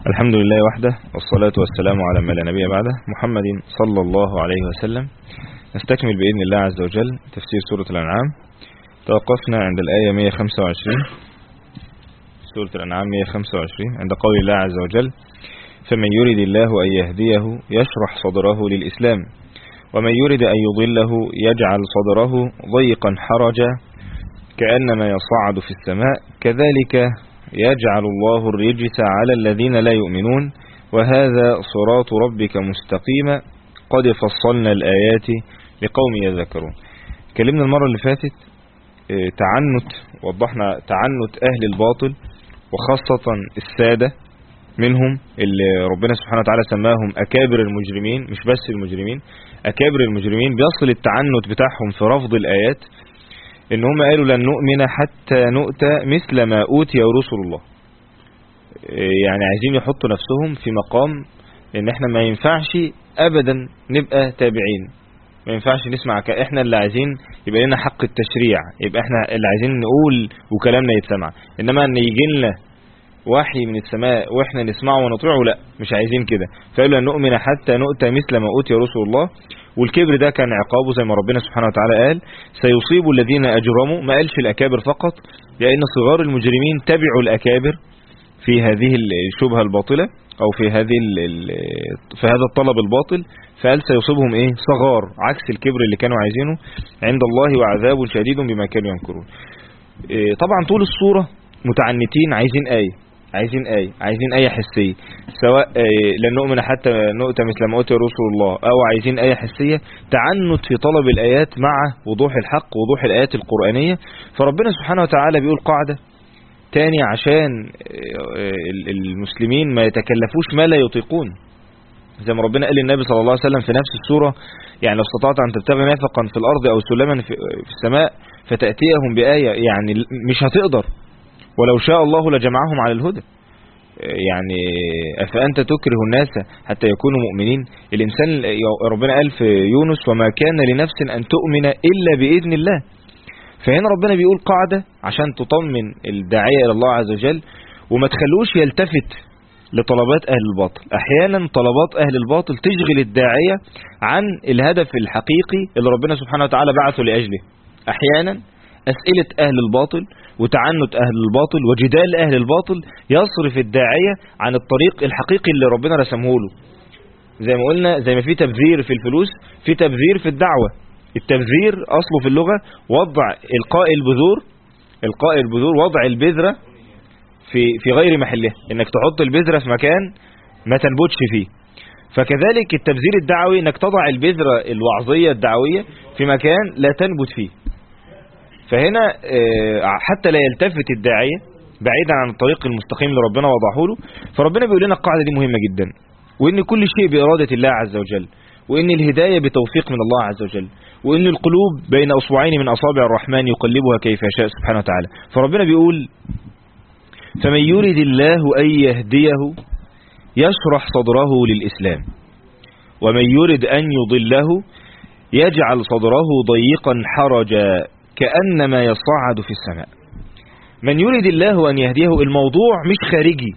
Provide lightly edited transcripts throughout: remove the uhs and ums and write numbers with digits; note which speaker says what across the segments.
Speaker 1: الحمد لله وحده، والصلاة والسلام على من لا نبي بعده، محمد صلى الله عليه وسلم. نستكمل بإذن الله عز وجل تفسير سورة الأنعام. توقفنا عند الآية 125، سورة الأنعام 125، عند قول الله عز وجل: فمن يرد الله أن يهديه يشرح صدره للإسلام، ومن يرد أن يضله يجعل صدره ضيقا حرجا كأنما يصعد في السماء، كذلك يجعل الله الرجس على الذين لا يؤمنون، وهذا صراط ربك مستقيما قد فصلنا الآيات لقوم يذكرون. كلمنا المرة اللي فاتت تعنت، وضحنا تعنت أهل الباطل وخاصة السادة منهم اللي ربنا سبحانه وتعالى سماهم أكابر المجرمين، مش بس المجرمين، أكابر المجرمين. بيصل التعنت بتاعهم في رفض الآيات إن هم قالوا لن نؤمن حتى نؤتى مثل ما أوتي رسل الله. يعني عايزين يحطوا نفسهم في مقام إن احنا ما ينفعش أبدا نبقى تابعين، ما ينفعش نسمع احنا اللي عايزين يبقى لنا حق التشريع، يبقى احنا اللي عايزين نقول وكلامنا يتسمع، إنما أن يجي لنا وحي من السماء واحنا نسمعه ونطيعه، لا، مش عايزين كده. فقالوا لن نؤمن حتى نؤتى مثل ما أوتي رسل الله. والكبر ده كان عقابه زي ما ربنا سبحانه وتعالى قال: سيصيب الذين أجرموا. ما قالش الأكابر فقط، لأن صغار المجرمين تبعوا الأكابر في هذه الشبهة الباطلة، أو في هذا الطلب الباطل. فقال سيصيبهم إيه؟ صغار، عكس الكبر اللي كانوا عايزينه عند الله، وعذاب شديد بما كانوا ينكرون. طبعا طول الصورة متعنتين، عايزين آية حسية، سواء لن نؤمن حتى نؤتى مثل ما أوتي رسل الله، أو عايزين آية حسية. تعنت في طلب الآيات مع وضوح الحق، وضوح الآيات القرآنية. فربنا سبحانه وتعالى بيقول قاعدة تاني عشان المسلمين ما يتكلفوش ما لا يطيقون، زي ما ربنا قال للنبي صلى الله عليه وسلم في نفس السورة: يعني لو استطعت أن تبتغي مرفقا في الأرض أو سلما في السماء فتأتيهم بآية، يعني مش هتقدر، ولو شاء الله لجمعهم على الهدى. يعني أفأنت تكره الناس حتى يكونوا مؤمنين. الإنسان ربنا قال في يونس: وما كان لنفس أن تؤمن إلا بإذن الله. فهنا ربنا بيقول قاعدة عشان تطمن الداعية إلى الله عز وجل، وما تخلوش يلتفت لطلبات أهل الباطل. أحيانا طلبات أهل الباطل تشغل الداعية عن الهدف الحقيقي اللي ربنا سبحانه وتعالى بعثه لأجله. أحيانا أسئلة أهل الباطل وتعنت أهل الباطل وجدال أهل الباطل يصرف الداعية عن الطريق الحقيقي اللي ربنا رسمه له. زي ما قلنا، زي ما في تبذير في الفلوس، في تبذير في الدعوة. التبذير أصله في اللغة وضع إلقاء البذور، وضع البذرة في غير محلها، إنك تحط البذرة في مكان ما تنبتش فيه. فكذلك التبذير الدعوي إنك تضع البذرة الوعظية الدعوية في مكان لا تنبت فيه. فهنا حتى لا يلتفت الداعية بعيدا عن الطريق المستقيم اللي ربنا وضعه له. فربنا بيقول لنا القاعدة دي مهمة جدا، وإن كل شيء بإرادة الله عز وجل، وإن الهداية بتوفيق من الله عز وجل، وإن القلوب بين أصبعين من أصابع الرحمن يقلبها كيف يشاء سبحانه وتعالى. فربنا بيقول: فمن يرد الله أن يهديه يشرح صدره للإسلام، ومن يرد أن يضله يجعل صدره ضيقا حرجا كأنما يصعد في السماء. من يريد الله أن يهديه، الموضوع مش خارجي،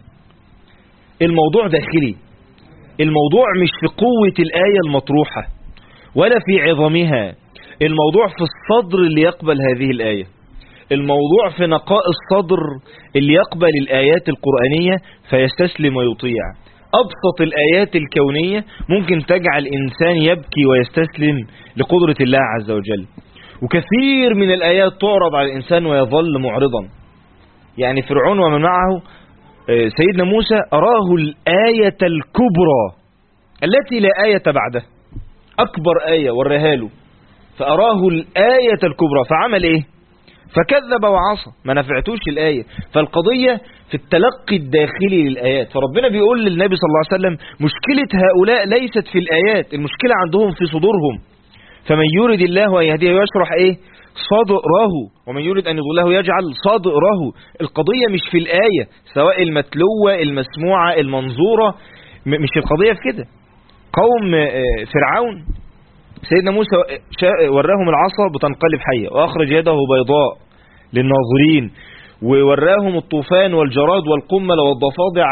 Speaker 1: الموضوع داخلي. الموضوع مش في قوة الآية المطروحة ولا في عظمها، الموضوع في الصدر اللي يقبل هذه الآية. الموضوع في نقاء الصدر اللي يقبل الآيات القرآنية فيستسلم ويطيع. أبسط الآيات الكونية ممكن تجعل إنسان يبكي ويستسلم لقدرة الله عز وجل، وكثير من الآيات تعرض على الإنسان ويظل معرضا. يعني فرعون ومن معه سيدنا موسى أراه الآية الكبرى التي لا آية بعدها، أكبر آية وريها له، فأراه الآية الكبرى، فعمل إيه؟ فكذب وعصى، ما نفعتوش الآية. فالقضية في التلقي الداخلي للآيات. فربنا بيقول للنبي صلى الله عليه وسلم: مشكلة هؤلاء ليست في الآيات، المشكلة عندهم في صدورهم. فمن يريد الله أن يهديه يشرح إيه؟ صدره، ومن يريد أن يضله يجعل صدره. القضية مش في الآية، سواء المتلوة المسموعة المنظورة، مش القضية في كده. قوم فرعون سيدنا موسى وراهم العصا بتنقلب حية، وأخرج يده بيضاء للناظرين، ووراهم الطوفان والجراد والقمل والضفادع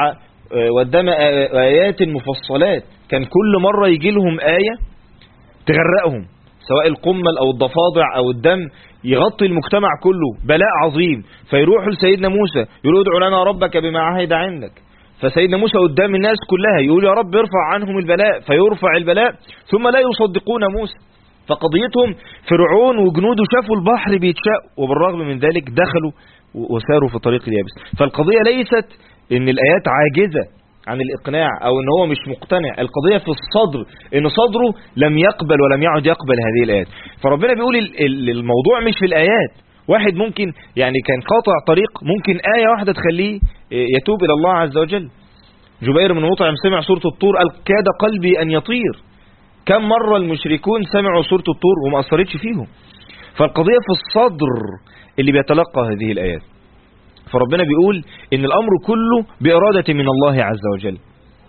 Speaker 1: وقدام آيات مفصلات، كان كل مرة يجي لهم آية تغرقهم، سواء القمل أو الضفادع أو الدم، يغطي المجتمع كله، بلاء عظيم. فيروحوا لسيدنا موسى يقولوا ادعوا لنا ربك بما عهد عندك، فسيدنا موسى قدام الناس كلها يقول يا رب ارفع عنهم البلاء، فيرفع البلاء، ثم لا يصدقون موسى. فقضيتهم فرعون وجنوده شافوا البحر بيتشق، وبالرغم من ذلك دخلوا وساروا في طريق اليابس. فالقضية ليست ان الآيات عاجزة عن الإقناع أو ان هو مش مقتنع، القضية في الصدر، ان صدره لم يقبل ولم يعد يقبل هذه الآيات. فربنا بيقول الموضوع مش في الآيات. واحد ممكن يعني كان قاطع طريق، ممكن آية واحدة تخليه يتوب إلى الله عز وجل. جبير بن مطعم سمع سورة الطور قال كاد قلبي أن يطير. كم مرة المشركون سمعوا سورة الطور وما أثرتش فيهم. فالقضية في الصدر اللي بيتلقى هذه الآيات. فربنا بيقول إن الأمر كله بإرادة من الله عز وجل.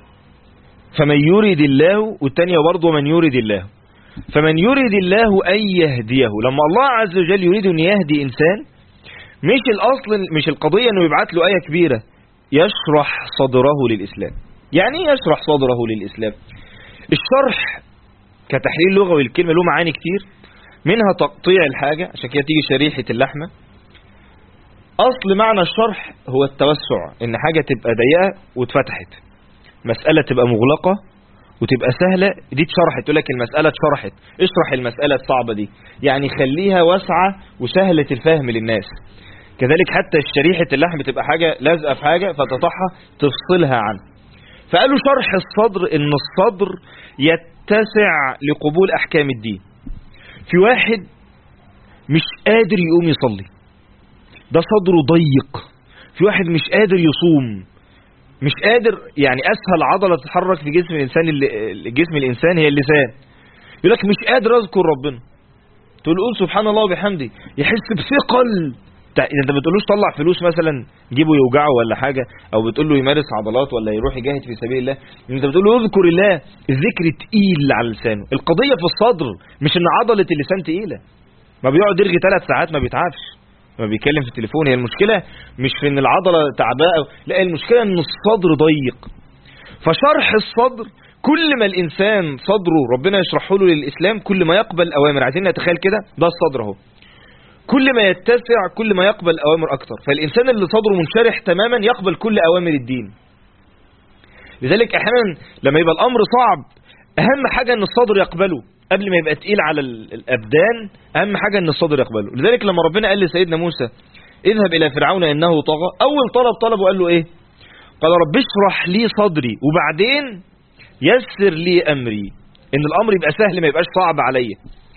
Speaker 1: فمن يريد الله، والتانية برضه من يريد الله. فمن يريد الله أن يهديه، لما الله عز وجل يريد أن يهدي إنسان، مش الأصل، مش القضية أنه يبعت له آية كبيرة يشرح صدره للإسلام. يعني يشرح صدره للإسلام؟ الشرح كتحليل لغوي الكلمة له معاني كتير، منها تقطيع الحاجة، عشان كده تيجي شريحة اللحمة. أصل معنى الشرح هو التوسع، إن حاجة تبقى ضيقة واتفتحت، مسألة تبقى مغلقة وتبقى سهلة، دي اتشرحت. تقول لك المسألة اتشرحت، اشرح المسألة الصعبة دي، يعني خليها واسعة وسهلة الفهم للناس. كذلك حتى شريحة اللحم تبقى حاجة لازقة في حاجة فتطحها تفصلها عنه. فقالوا شرح الصدر إن الصدر يتسع لقبول أحكام الدين. في واحد مش قادر يقوم يصلي، ده صدره ضيق. في واحد مش قادر يصوم، مش قادر، يعني أسهل عضلة تتحرك في جسم الإنسان، جسم الإنسان هي اللسان. يقول لك مش قادر أذكر ربنا، تقول سبحان الله وبحمده، يحس بثقل. انت بتقولوش طلع فلوس مثلا جيبه يوجعه ولا حاجة، او بتقول له يمارس عضلات ولا يروح يجاهد في سبيل الله، انت بتقول له اذكر الله، الذكر تقيل على لسانه. القضية في الصدر، مش ان عضلة اللسان تقيلة، ما بيقعد يرغي 3 ساعات ما بيتعبش، ما بيتكلم في التليفون. هي المشكلة مش في ان العضلة تعباء، لا، المشكلة ان الصدر ضيق. فشرح الصدر، كل ما الانسان صدره ربنا يشرحه له للاسلام، كل ما يقبل اوامر. عايزين نتخيل كده، ده الصدر اهو، كل ما يتسع كل ما يقبل أوامر أكتر. فالإنسان اللي صدره منشرح تماما يقبل كل أوامر الدين. لذلك أحيانا لما يبقى الأمر صعب، أهم حاجة أن الصدر يقبله قبل ما يبقى تقيل على الأبدان. أهم حاجة أن الصدر يقبله. لذلك لما ربنا قال لسيدنا موسى اذهب إلى فرعون إنه طغى، أول طلبه قال له إيه؟ قال رب اشرح لي صدري وبعدين يسر لي أمري، إن الأمر يبقى سهل ما يبقاش صعب عليا.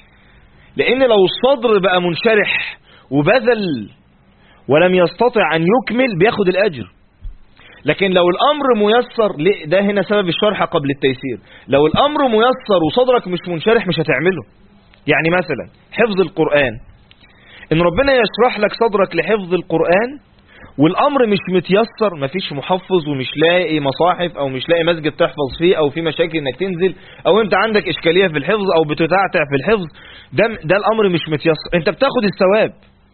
Speaker 1: لأن لو الصدر بقى منشرح وبذل ولم يستطع أن يكمل بياخد الأجر. لكن لو الأمر ميسر، ده هنا سبب الشرح قبل التيسير، لو الأمر ميسر وصدرك مش منشرح مش هتعمله. يعني مثلا حفظ القرآن، إن ربنا يشرح لك صدرك لحفظ القرآن والأمر مش متيسر، مفيش محفظ ومش لاقي مصاحف أو مش لاقي مسجد تحفظ فيه، أو في مشاكل إنك تنزل، أو أنت عندك إشكالية في الحفظ أو بتتعتع في الحفظ، ده الأمر مش متيسر، أنت بتاخد الثواب.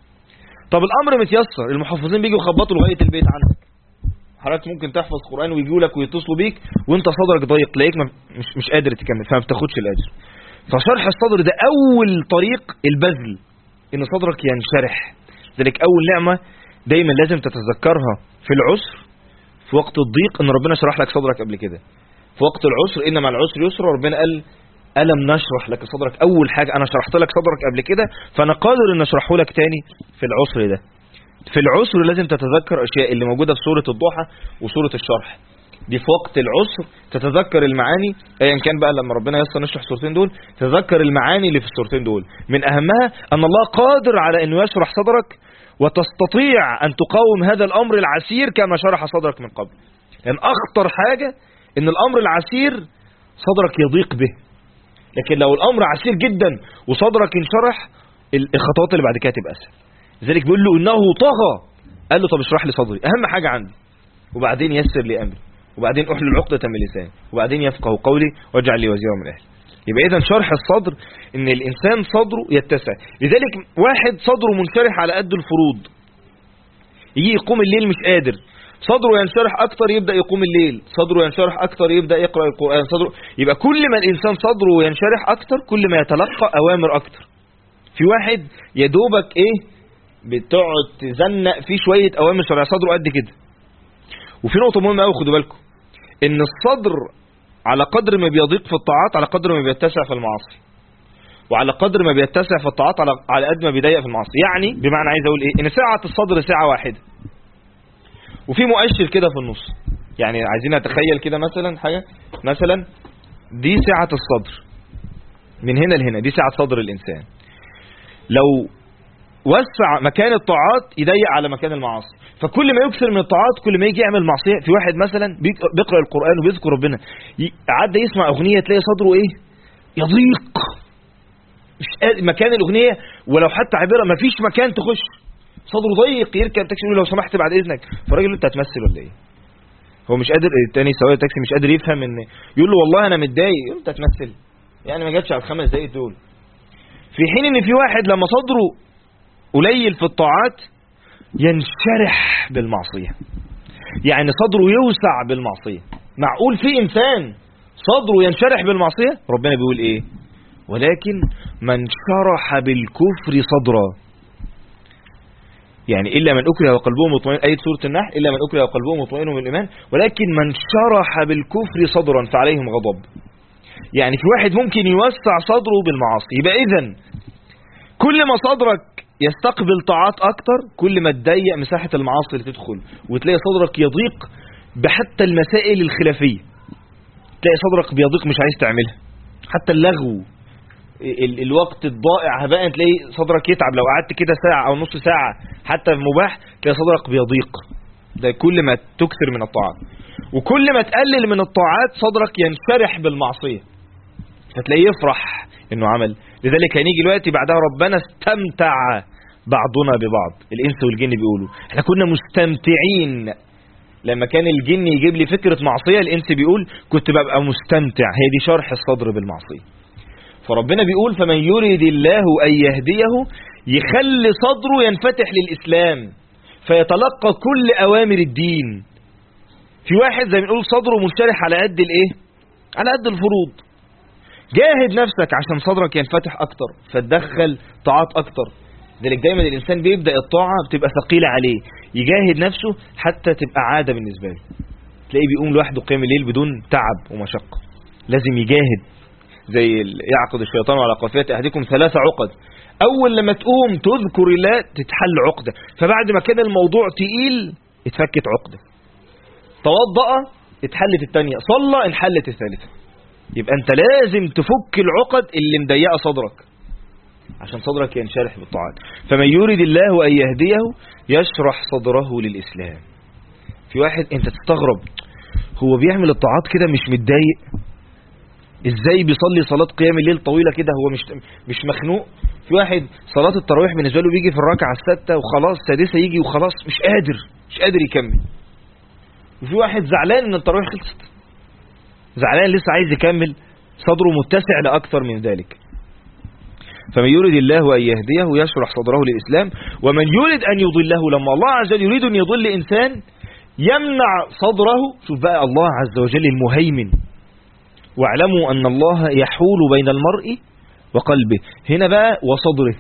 Speaker 1: طب الأمر متيسر، المحفظين بيجوا يخبطوا لغاية البيت عندك، حضرتك ممكن تحفظ قرآن ويجوا لك ويتصلوا بيك وأنت صدرك ضيق، تلاقيك مش قادر تكمل، فما بتاخدش الأجر. فشرح الصدر ده أول طريق البذل، إن صدرك ينشرح. ذلك أول نعمة دايما لازم تتذكرها في العسر، في وقت الضيق، ان ربنا شرح لك صدرك قبل كده. في وقت العسر ان مع العسر يسر، ربنا قال ألم نشرح لك صدرك. اول حاجة انا شرحت لك صدرك قبل كده، فانا قادر ان اشرحه لك تاني في العسر ده. في العسر لازم تتذكر اشياء اللي موجودة في سورة الضحى وسورة الشرح دي. في وقت العسر تتذكر المعاني، ايا كان بقى لما ربنا يسر نشرح السورتين دول، تتذكر المعاني اللي في السورتين دول. من اهمها ان الله قادر على انه يشرح صدرك وتستطيع أن تقاوم هذا الأمر العسير كما شرح صدرك من قبل. لأن أخطر حاجة أن الأمر العسير صدرك يضيق به، لكن لو الأمر عسير جدا وصدرك انشرح، الخطوات اللي بعد كده تبقى أسهل. لذلك بيقول له إنه طغى، قال له طب اشرح لي صدري، أهم حاجة عندي، وبعدين يسر لي أمري، وبعدين أحلل عقدة من لساني، وبعدين يفقه قولي واجعل لي وزيرا من أهلي. يبقى إذن شرح الصدر ان الانسان صدره يتسع. لذلك واحد صدره منشرح على قد الفروض، يجي يقوم الليل مش قادر، صدره ينشرح اكتر يبدأ يقوم الليل، صدره ينشرح اكتر يبدأ يقرأ القرآن، صدره. يبقى كل ما الانسان صدره ينشرح اكتر كل ما يتلقى اوامر اكتر. في واحد يدوبك بتقعد تزنق فيه شوية اوامر شرعية صدره قد كده. وفي نقطة مهمة قوي خدوا بالكم، ان الصدر على قدر ما بيضيق في الطاعات على قدر ما بيتسع في المعاصي، وعلى قدر ما بيتسع في الطاعات على قد ما بيضيق في المعاصي. يعني بمعنى عايز اقول ان سعة الصدر ساعة واحدة، وفي مؤشر كده في النص. يعني عايزين نتخيل كده مثلا حاجة، مثلا دي سعة الصدر من هنا لهنا، دي سعة صدر الانسان. لو وسع مكان الطاعات يضيق على مكان المعاصي، فكل ما يكثر من الطاعات كل ما يجي يعمل معصيه. في واحد مثلا بيقرأ القرآن وبيذكر ربنا، عدى يسمع اغنية تلاقي صدره يضيق، مش مكان الاغنية ولو حتى عبارة ما فيش مكان تخش، صدره ضيق. يركب تاكسي يقول لو سمحت بعد اذنك، فالراجل انت هتمثل ولا ايه؟ هو مش قادر، التاني سواق التاكسي مش قادر يفهم ان يقول له والله انا متضايق، انت هتمثل يعني ما جاتش على ال5 دقايق دول. في حين ان في واحد لما صدره قليل في الطاعات ينشرح بالمعصية، يعني صدره يوسع بالمعصية. معقول في انسان صدره ينشرح بالمعصية؟ ربنا بيقول ولكن من شرح بالكفر صدرا، يعني إلا من أكره وقلبه مطمئن، آية سورة النحل، إلا من أكره وقلبه مطمئن من الإيمان، ولكن من شرح بالكفر صدرا فعليهم غضب. يعني في واحد ممكن يوسع صدره بالمعاصي. يبقى إذن كل ما صدرك يستقبل طاعات أكتر كل ما تضيق مساحة المعاصي اللي تدخل، وتلاقي صدرك يضيق بحتى المسائل الخلافية، تلاقي صدرك بيضيق مش عايز تعملها، حتى اللغو الوقت الضائع هباء تلاقي صدرك يتعب. لو قعدت كده ساعة أو نص ساعة حتى في مباح تلاقي صدرك بيضيق. ده كل ما تكثر من الطاعات، وكل ما تقلل من الطاعات صدرك ينشرح بالمعصية، فتلاقيه يفرح انه عمل. لذلك هنيجي دلوقتي بعدها ربنا استمتع بعضنا ببعض. الانس والجن بيقولوا احنا كنا مستمتعين لما كان الجن يجيب لي فكرة معصية، الانس بيقول كنت ببقى مستمتع. هي دي شرح الصدر بالمعصية. فربنا بيقول فمن يريد الله ان يهديه يخلي صدره ينفتح للإسلام فيتلقى كل اوامر الدين. في واحد زي ما بنقول صدره منشرح على قد على قد الفروض. جاهد نفسك عشان صدرك ينفتح اكتر فتدخل طاعات اكتر. لذلك دايما الانسان بيبدأ الطاعة بتبقى ثقيلة عليه، يجاهد نفسه حتى تبقى عادة بالنسبة له. تلاقيه بيقوم لوحده قيام الليل بدون تعب ومشقة. لازم يجاهد، زي يعقد الشيطان على قافية احدكم 3 عقد. اول لما تقوم تذكر الله تتحل عقدة، فبعد ما كان الموضوع تقيل اتفكت عقدة. توضأ اتحلت الثانية، صلى انحلت الثالثة. يبقى انت لازم تفك العقد اللي مضيقه صدرك عشان صدرك ينشرح بالطاعات. فمن يريد الله ان يهديه يشرح صدره للإسلام. في واحد انت تستغرب هو بيعمل الطاعات كده مش متضايق، ازاي بيصلي صلاة قيام الليل طويلة كده هو مش مخنوق. في واحد صلاة التراويح بالنسبة له بيجي في الركعة 6 وخلاص، 6 يجي وخلاص مش قادر يكمل. وفي واحد زعلان ان التراويح خلصت، زعلان لسه عايز يكمل، صدره متسع لأكثر من ذلك. فمن يريد الله أن يهديه يشرح صدره للإسلام، ومن يريد أن يضله لما الله عز وجل يريد أن يضل إنسان يمنع صدره. شوف بقى الله عز وجل المهيمن، واعلموا أن الله يحول بين المرء وقلبه. هنا بقى وصدره،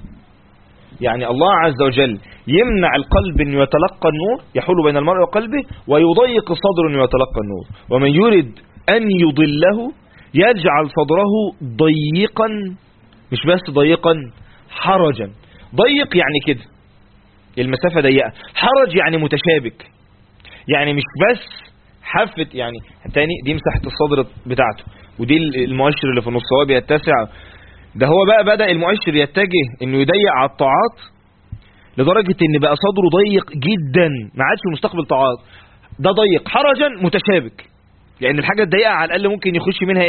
Speaker 1: يعني الله عز وجل يمنع القلب أن يتلقى النور، يحول بين المرء وقلبه، ويضيق الصدر أن يتلقى النور. ومن يريد أن يضله يجعل صدره ضيقا، مش بس ضيقا، حرجا. ضيق يعني كده المسافة ضيقة، حرج يعني متشابك، يعني مش بس حافة. يعني تاني دي مساحة الصدر بتاعته، ودي المؤشر اللي في النص هو بيتسع. ده هو بقى بدأ المؤشر يتجه انه يضيق على الطاعات لدرجة ان بقى صدره ضيق جدا، ما عادش مستقبل طاعات. ده ضيق حرجا متشابك، يعني الحاجة الضيقة على الأقل ممكن يخش منها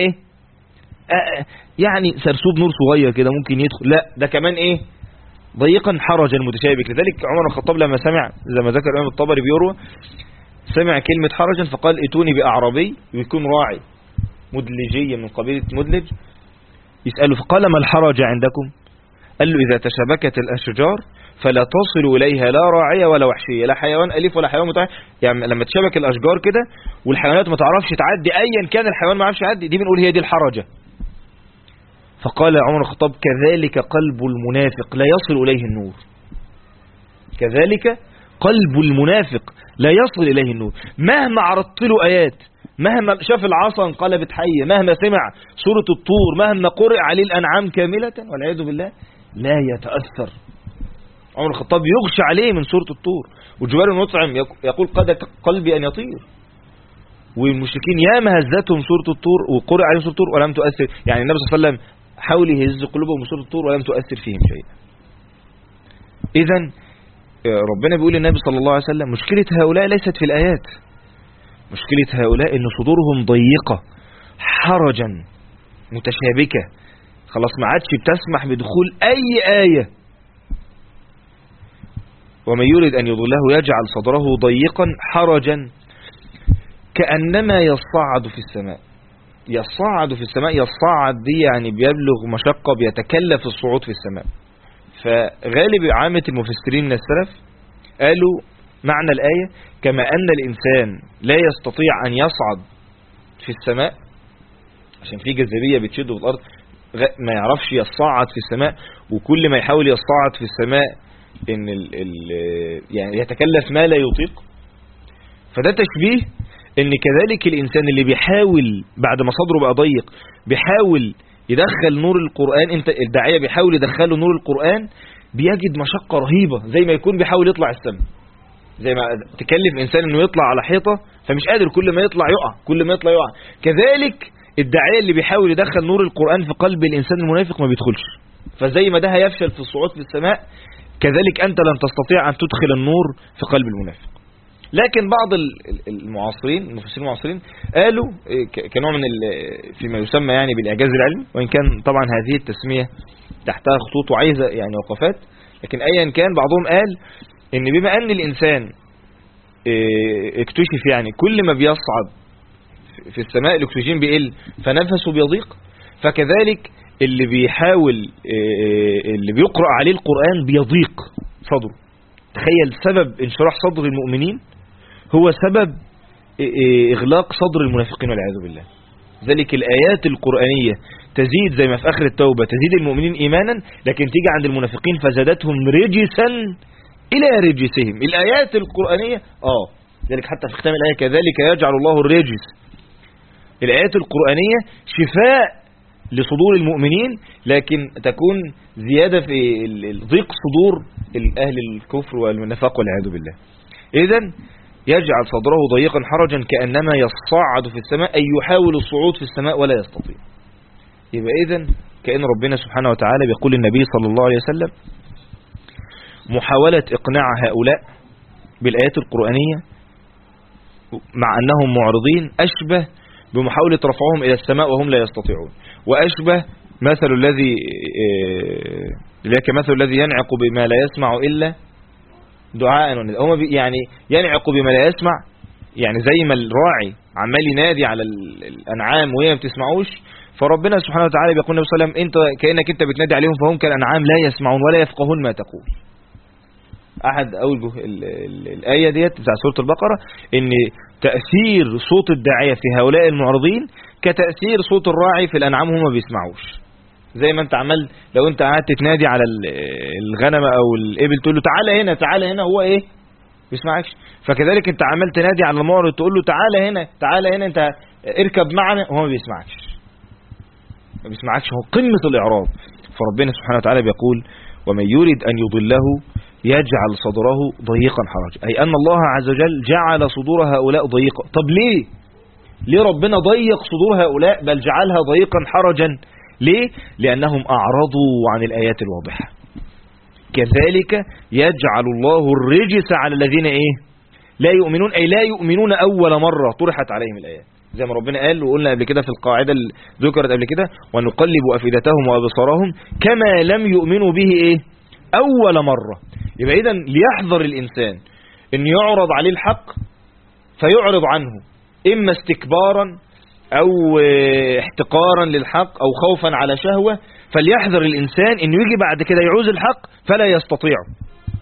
Speaker 1: يعني سرسوب نور صغير كده ممكن يدخل، لا ده كمان ضيقا حرجا متشابك. لذلك عمر بن الخطاب لما سمع زي ما ذكر الإمام الطبري بيروى، سمع كلمة حرجا فقال ائتوني بأعرابي ويكون راعي مدلجي من قبيلة مدلج، يسأله فقال ما الحرج عندكم؟ قال له إذا تشابكت الأشجار فلا تصل إليها لا راعية ولا وحشية، لا حيوان أليف ولا حيوان متعدي. يعني لما تشبك الأشجار كده والحيوانات ما تعرفش تعدي، أيا كان الحيوان ما عرفش يعدي، دي بنقول هي دي الحرجة. فقال عمر الخطاب كذلك قلب المنافق لا يصل إليه النور. كذلك قلب المنافق لا يصل إليه النور، مهما عرضت له آيات، مهما شاف العصا انقلبت حية، مهما سمع سورة الطور، مهما قرئ عليه الأنعام كاملة والعياذ بالله لا يتأثر. عمر الخطاب يغشى عليه من سورة الطور، وجبير بن مطعم يقول قد قلبي أن يطير. والمشركين ياما هزتهم سورة الطور وقرئ عليهم سورة الطور ولم تؤثر. يعني النبي صلى الله عليه وسلم حاول يهز قلوبهم بسورة الطور ولم تؤثر فيهم شيئا. إذن ربنا بيقول للنبي صلى الله عليه وسلم مشكلة هؤلاء ليست في الآيات، مشكلة هؤلاء إن صدورهم ضيقة حرجا متشابكة، خلاص ما عادش بتسمح بدخول أي آية. ومن يريد أن يضله يجعل صدره ضيقا حرجا كأنما يصعد في السماء. يصعد في السماء، يصعد دي يعني بيبلغ مشقة، بيتكلف الصعود في السماء. فغالب عامة المفسرين من السلف قالوا معنى الآية كما أن الإنسان لا يستطيع أن يصعد في السماء عشان في جاذبية بتشده في الأرض، ما يعرفش يصعد في السماء، وكل ما يحاول يصعد في السماء إن يعني يتكلف ما لا يطيق. فده تشبيه إن كذلك الإنسان اللي بيحاول بعد ما صدره بقى ضيق بيحاول يدخل نور القرآن، انت الداعية بيحاول يدخله نور القرآن بيجد مشقة رهيبة، زي ما يكون بيحاول يطلع السماء، زي ما تكلف إنسان إنه يطلع على حيطة فمش قادر، كل ما يطلع يقع، كل ما يطلع يقع. كذلك الداعية اللي بيحاول يدخل نور القرآن في قلب الإنسان المنافق ما بيدخلش. فزي ما ده هيفشل في الصعود في السماء، كذلك أنت لن تستطيع أن تدخل النور في قلب المنافق. لكن بعض المعاصرين، المفسرين المعاصرين قالوا كنوع من فيما يسمى يعني بالإعجاز العلمي، وإن كان طبعا هذه التسمية تحتها خطوط وعايزة يعني وقفات، لكن أيا كان بعضهم قال إن بما أن الإنسان اكتشف يعني كل ما بيصعد في السماء الأكسجين بيقل فنفسه بيضيق، فكذلك اللي بيحاول اللي بيقرأ عليه القرآن بيضيق صدره. تخيل سبب انشراح صدر المؤمنين هو سبب إغلاق صدر المنافقين والعياذ بالله. ذلك الآيات القرآنية تزيد زي ما في آخر التوبة تزيد المؤمنين إيمانا، لكن تيجي عند المنافقين فزادتهم رجسا إلى رجسهم. الآيات القرآنية ذلك حتى في ختام الآية كذلك يجعل الله الرجس. الآيات القرآنية شفاء لصدور المؤمنين، لكن تكون زيادة في ضيق صدور أهل الكفر والنفاق والعياذ بالله. إذن يجعل صدره ضيقا حرجا كأنما يصعد في السماء، أي يحاول الصعود في السماء ولا يستطيع. يبقى إذن كأن ربنا سبحانه وتعالى بيقول للنبي صلى الله عليه وسلم محاولة إقناع هؤلاء بالآيات القرآنية مع أنهم معرضين أشبه بمحاولة رفعهم إلى السماء وهم لا يستطيعون، وأشبه مثل الذي كمثل الذي ينعق بما لا يسمع إلا دعاء ونداء. هم يعني ينعق بما لا يسمع، يعني زي ما الراعي عمال ينادي على الأنعام وهي ما بتسمعوش، فربنا سبحانه وتعالى بيقول النبي صلى الله عليه وسلم انت كأنك انت بتنادي عليهم فهم كالأنعام لا يسمعون ولا يفقهون ما تقول. أحد أوجه الآية ديت بتاع سورة البقرة إن تأثير صوت الداعية في هؤلاء المعرضين كتأثير صوت الراعي في الأنعام هم ما بيسمعوش. زي ما انت عمال لو انت قعدت تنادي على الغنم او الابل تقول له تعالى هنا تعالى هنا، هو ايه بيسمعكش. فكذلك انت عمال تنادي على المعرض تقول له تعالى هنا تعالى هنا، انت اركب معنا، هو ما بيسمعكش، هو قمة الإعراض. فربنا سبحانه وتعالى بيقول ومن يريد أن يضله يجعل صدره ضيقا حرجا، أي أن الله عز وجل جعل صدور هؤلاء ضيقة. طب ليه ربنا ضيق صدور هؤلاء بل جعلها ضيقا حرجا؟ ليه؟ لأنهم أعرضوا عن الآيات الواضحة. كذلك يجعل الله الرجس على الذين لا يؤمنون، أي لا يؤمنون أول مرة طرحت عليهم الآيات، زي ما ربنا قال وقلنا قبل كده في القاعدة اللي ذكرت قبل كده ونقلب أفئدتهم وأبصارهم كما لم يؤمنوا به أول مرة. يبقى إذن ليحذر الإنسان أن يعرض عليه الحق فيعرض عنه، إما استكبارا أو احتقارا للحق أو خوفا على شهوة، فليحذر الإنسان أنه يجي بعد كده يعوز الحق فلا يستطيعه.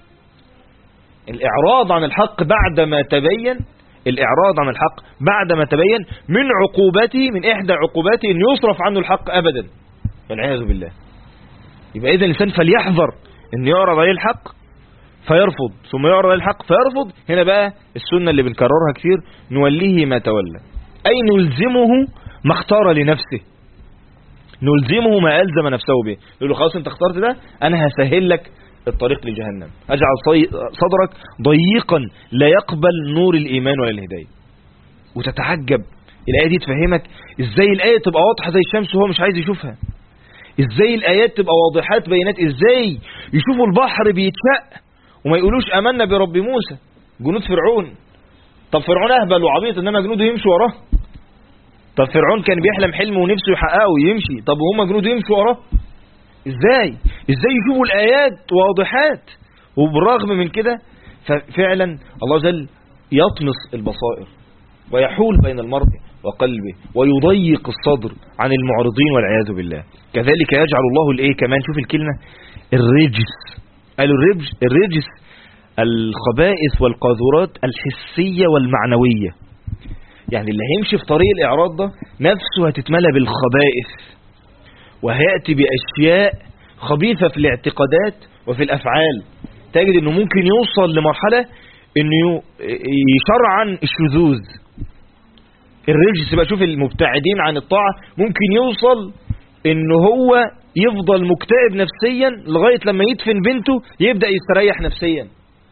Speaker 1: الإعراض عن الحق بعدما تبين، الإعراض عن الحق بعدما تبين من عقوبته، من إحدى عقوباته أن يصرف عنه الحق أبدا والعياذ بالله. يبقى إذا الإنسان فليحذر أن يعرض عليه الحق فيرفض، ثم يعرض عليه الحق فيرفض. هنا بقى السنة اللي بنكررها كثير، نوليه ما تولى، أي نلزمه ما اختار لنفسه، نلزمه ما ألزم نفسه به. يقول له خلاص أنت اخترت ده، أنا هسهل لك الطريق لجهنم، أجعل صدرك ضيقا لا يقبل نور الإيمان ولا الهداية. وتتعجب الآية دي تفهمك إزاي الآية تبقى واضحة زي الشمس وهو مش عايز يشوفها، إزاي الآيات تبقى واضحات بينات، إزاي يشوفوا البحر بيتشق وما يقولوش آمنا برب موسى. جنود فرعون، طب فرعون أهبل وعبيط إنما جنوده يمشوا وراه. طب فرعون كان بيحلم حلم ونفسه يحققه ويمشي، طب وهم جنوده يمشوا وراه؟ ازاي يشوفوا الآيات واضحات؟ وبالرغم من كده ففعلا الله جل يطمس البصائر ويحول بين المرء وقلبه ويضيق الصدر عن المعرضين والعياذ بالله. كذلك يجعل الله الايه كمان، شوف الكلمة الرجس، قالوا الرجس الخبائث والقاذورات الحسية والمعنوية. يعني اللي هيمشي في طريق الإعراض ده نفسه هتتملى بالخبائث، وهيأتي بأشياء خبيثة في الاعتقادات وفي الأفعال. تجد أنه ممكن يوصل لمرحلة أنه يشرعن الشذوذ. الرجس بقى، شوف المبتعدين عن الطاعة ممكن يوصل أنه هو يفضل مكتئب نفسيا لغاية لما يدفن بنته يبدأ يستريح نفسيا.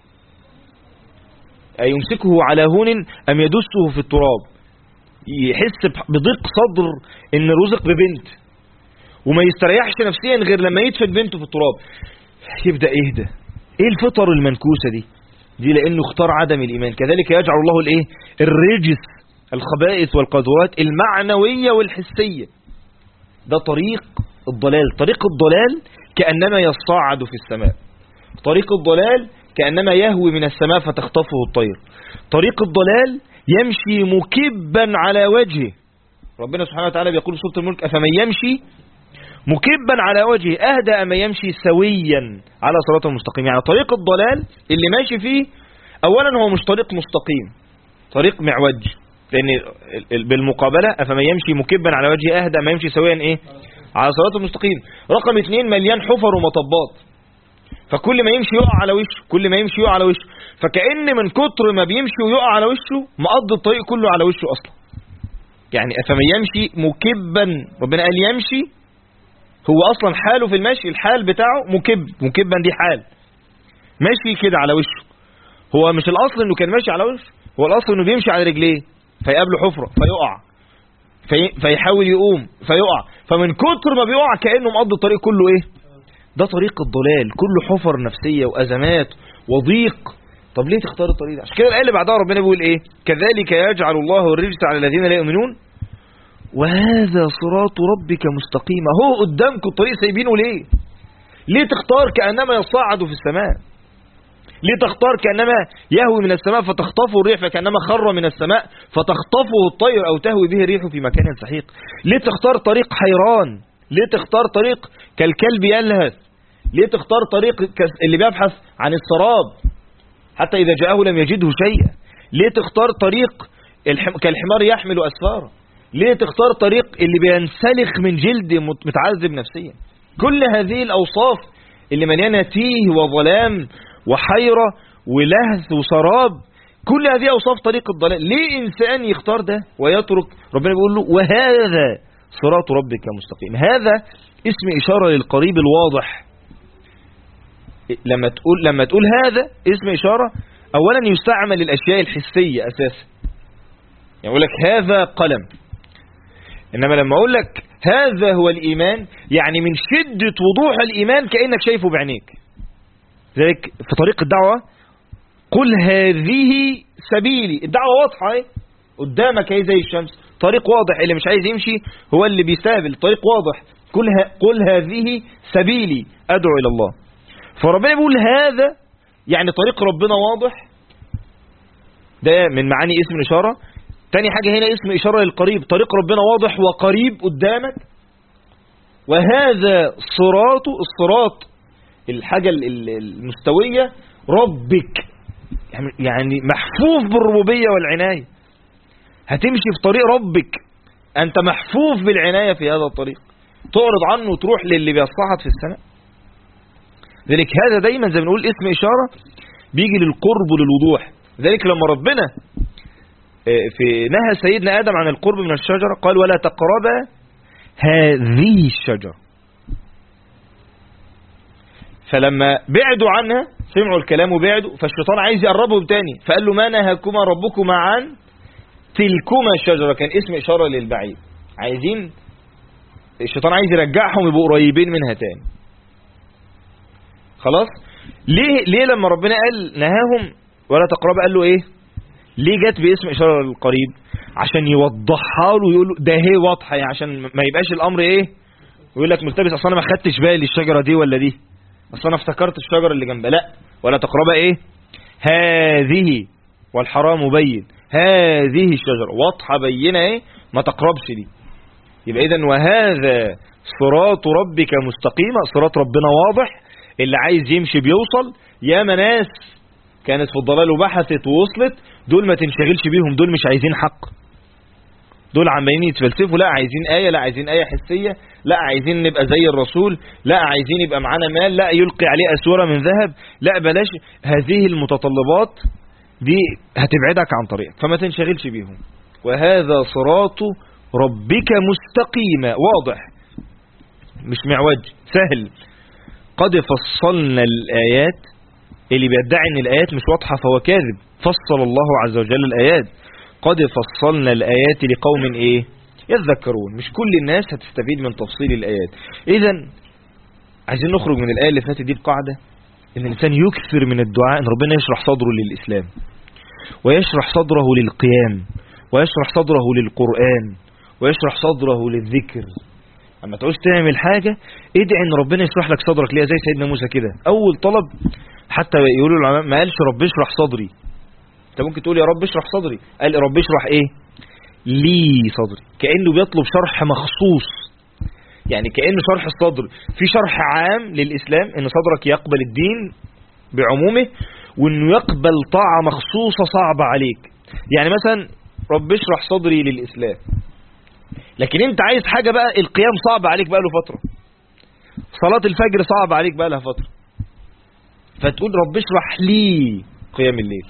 Speaker 1: أيمسكه على هون أم يدسه في التراب، يحس بضيق صدر أن رزق ببنت وما يستريحش نفسيا غير لما يدفن بنته في التراب، يبدأ يهدى. ايه الفطر المنكوسة دي لانه اختار عدم الايمان. كذلك يجعل الله الايه الرجس الخبائث والقذورات المعنوية والحسية. ده طريق الضلال. طريق الضلال كأنما يصعد في السماء، طريق الضلال كأنما يهوي من السماء فتخطفه الطير. طريق الضلال يمشي مكبا على وجهه. ربنا سبحانه وتعالى بيقول في سورة الملك أفمن يمشي مكبا على وجهه أهدى أما يمشي سويا على صراط المستقيم. يعني طريق الضلال اللي ماشي فيه أولا هو مش طريق مستقيم، طريق معوج، لأن بالمقابلة أفمن يمشي مكبا على وجهه أهدى أما يمشي سويا إيه على صراط المستقيم. رقم 2 مليان حفر ومطبات، فكل ما يمشي يقع على وشه، كل ما يمشي يقع على وشه، فكأن من كتر ما بيمشي ويقع على وشه مقضي الطريق كله على وشه أصلا. يعني أفمن يمشي مكبا، ربنا قال يمشي، هو أصلا حاله في المشي الحال بتاعه مكبا دي حال ماشي كده على وشه. هو مش الأصل إنه كان ماشي على وشه، هو الأصل إنه بيمشي على رجليه فيقابله حفرة فيقع، فيحاول يقوم فيقع، فمن كتر ما بيقع كأنه مقضي الطريق كله إيه. ده طريق الضلال، كله حفر نفسية وأزمات وضيق. طب ليه تختار الطريق ده؟ عشان كده الآية اللي بعدها ربنا بيقول إيه كذلك يجعل الله الرجس على الذين لا يؤمنون وهذا صراط ربك مستقيما. هو قدامكم الطريق سايبينه ليه؟ ليه تختار كأنما يصعد في السماء؟ ليه تختار كأنما يهوي من السماء فتخطفه الريح فكأنما خر من السماء فتخطفه الطير أو تهوي به الريح في مكان سحيق؟ ليه تختار طريق حيران؟ ليه تختار طريق كالكلب يلهث؟ ليه تختار طريق اللي بيبحث عن السراب حتى إذا جاءه لم يجده شيئا؟ ليه تختار طريق كالحمار يحمل أسفاره؟ ليه تختار طريق اللي بينسلخ من جلد متعذب نفسيا؟ كل هذه الأوصاف اللي مليانة تيه وظلام وحيرة ولهث وسراب، كل هذه أوصاف طريق الضلال. ليه إنسان يختار ده ويترك؟ ربنا بيقول له وهذا صراط ربك مستقيم. هذا اسم إشارة للقريب الواضح. لما تقول هذا اسم إشارة أولا يستعمل للأشياء الحسية أساسا، يعني يقول لك هذا قلم، إنما لما أقول لك هذا هو الإيمان يعني من شدة وضوح الإيمان كأنك شايفه بعينيك. ذلك في طريق الدعوة قل هذه سبيلي، الدعوة واضحة اهي قدامك اهي زي الشمس، طريق واضح، اللي مش عايز يمشي هو اللي بيستهبل، طريق واضح. قل هذه سبيلي أدعو إلى الله. فربنا بيقول هذا يعني طريق ربنا واضح، ده من معاني اسم الإشارة. تاني حاجة هنا اسم إشارة للقريب، طريق ربنا واضح وقريب قدامك. وهذا الصراط الحاجة المستوية ربك، يعني محفوف بالربوبية والعناية، هتمشي في طريق ربك أنت محفوف بالعناية في هذا الطريق، تعرض عنه وتروح للي بيصعد في السماء. ذلك هذا دايما زي ما نقول اسم إشارة بيجي للقرب وللوضوح. ذلك لما ربنا في نهى سيدنا آدم عن القرب من الشجرة قال ولا تقربا هذه الشجرة، فلما بعدوا عنها سمعوا الكلام وبعدوا، فالشيطان عايز يقربهم تاني فقال له ما نهاكما ربكما عن تلكما الشجرة، كان اسم إشارة للبعيد. عايزين الشيطان عايز يرجعهم يبقوا قريبين منها تاني. خلاص ليه لما ربنا قال نهاهم ولا تقربا قال له ايه؟ ليه جت باسم إشارة للقريب؟ عشان يوضحها له ويقول له ده هي واضحة، يعني عشان ما يبقاش الأمر ايه ويقول لك ملتبس اصلا انا ما خدتش بالي الشجرة دي ولا دي، اصلا انا افتكرت الشجرة اللي جنبها. لا، ولا تقربا ايه؟ هذه، والحرام بين، هذه الشجرة واضحة بينة ايه، ما تقربش دي. يبقى اذا وهذا صراط ربك مستقيمة، صراط ربنا واضح، اللي عايز يمشي بيوصل. يا ناس كانت في الضلال وبحثت ووصلت، دول ما تنشغلش بيهم، دول مش عايزين حق، دول عمالين يتفلسفوا، لا عايزين آية، لا عايزين آية حسية، لا عايزين نبقى زي الرسول، لا عايزين يبقى معانا مال، لا يلقي عليه أسورة من ذهب، لا بلاش هذه المتطلبات دي هتبعدك عن طريقك، فما تنشغلش بيهم. وهذا صراط ربك مستقيمة، واضح مش معوج، سهل. قد فصلنا الآيات، اللي بيدعي ان الآيات مش واضحة فهو كاذب، فصل الله عز وجل الآيات. قد فصلنا الآيات لقوم ايه يذكرون، مش كل الناس هتستفيد من تفصيل الآيات. اذا عايزين نخرج من الآية اللي فاتت دي بقاعدة ان الانسان يكثر من الدعاء ان ربنا يشرح صدره للإسلام، ويشرح صدره للقيام، ويشرح صدره للقرآن، ويشرح صدره للذكر. اما تعوز تعمل حاجة ادعي ان ربنا يشرح لك صدرك ليها، زي سيدنا موسى كده اول طلب، حتى يقولوا العلماء ما قالش رب اشرح صدري، انت ممكن تقول يا رب اشرح صدري، قال رب اشرح ايه لي صدري، كأنه بيطلب شرح مخصوص. يعني كأنه شرح الصدر في شرح عام للإسلام، ان صدرك يقبل الدين بعمومه، وانه يقبل طاعة مخصوصة صعبة عليك. يعني مثلا رب اشرح صدري للإسلام، لكن انت عايز حاجة بقى القيام صعب عليك بقى له فترة، صلاة الفجر صعب عليك بقى لها فترة، فتقول رب اشرح لي قيام الليل،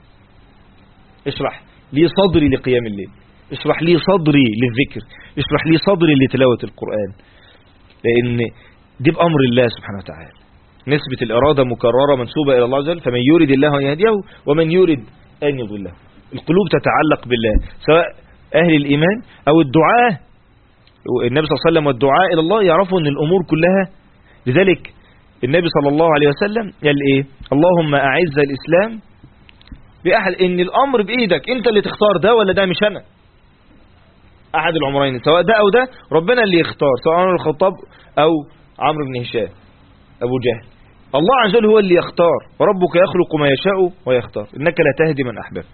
Speaker 1: اشرح لي صدري لقيام الليل، اشرح لي صدري للذكر، اشرح لي صدري لتلاوة القرآن، لأن دي بأمر الله سبحانه وتعالى. نسبة الإرادة مكررة منسوبة إلى الله عز وجل، فمن يريد الله أن يهديه ومن يريد أن يضله. القلوب تتعلق بالله، سواء أهل الإيمان أو الدعاء. النبي صلى الله عليه وسلم والدعاء إلى الله يعرفوا أن الأمور كلها. لذلك النبي صلى الله عليه وسلم قال إيه؟ اللهم أعز الإسلام بأحد، إن الأمر بإيدك، أنت اللي تختار ده ولا ده، مش أنا. أحد العمرين سواء ده أو ده ربنا اللي يختار، سواء عمر الخطاب أو عمرو بن هشام أبو جهل. الله عز وجل هو اللي يختار، وربك يخلق ما يشاء ويختار، إنك لا تهدي من أحببت.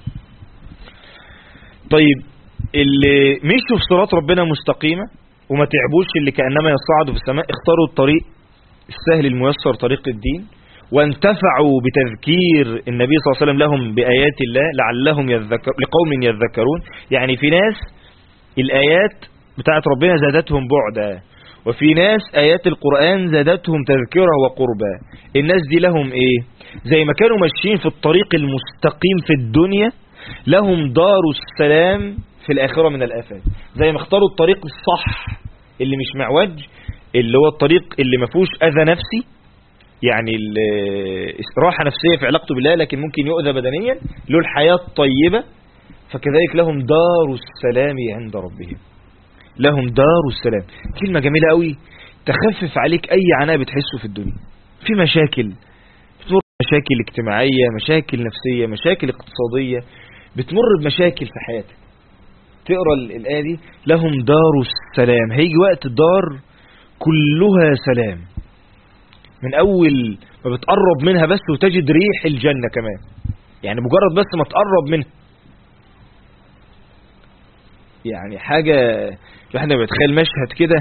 Speaker 1: طيب اللي مشوا في صراط ربنا مستقيمة وما تعبوش، اللي كأنما يصعدوا في السماء، اختاروا الطريق السهل الميسر، طريق الدين، وانتفعوا بتذكير النبي صلى الله عليه وسلم لهم بآيات الله لعلهم لقوم يذكرون. يعني في ناس الآيات بتاعت ربنا زادتهم بعدا، وفي ناس آيات القرآن زادتهم تذكرة وقربا. الناس دي لهم ايه؟ زي ما كانوا ماشيين في الطريق المستقيم في الدنيا، لهم دار السلام في الآخرة من الآفات. زي ما اختاروا الطريق الصح اللي مش معوج، اللي هو الطريق اللي ما فيهوش أذى نفسي، يعني راحة نفسية في علاقته بالله لكن ممكن يؤذى بدنيا، له الحياة الطيبة، فكذلك لهم دار السلام عند ربهم. لهم دار السلام، كلمة جميلة قوي تخفف عليك أي عناء بتحسه في الدنيا. في مشاكل، بتمر مشاكل اجتماعية، مشاكل نفسية، مشاكل اقتصادية، بتمر بمشاكل في حياتك، تقرأ الآية دي لهم دار السلام. هيجي وقت الدار كلها سلام، من أول ما بتقرب منها بس وتجد ريح الجنة كمان، يعني مجرد بس ما تقرب منها، يعني حاجة احنا بنتخيل مشهد كده،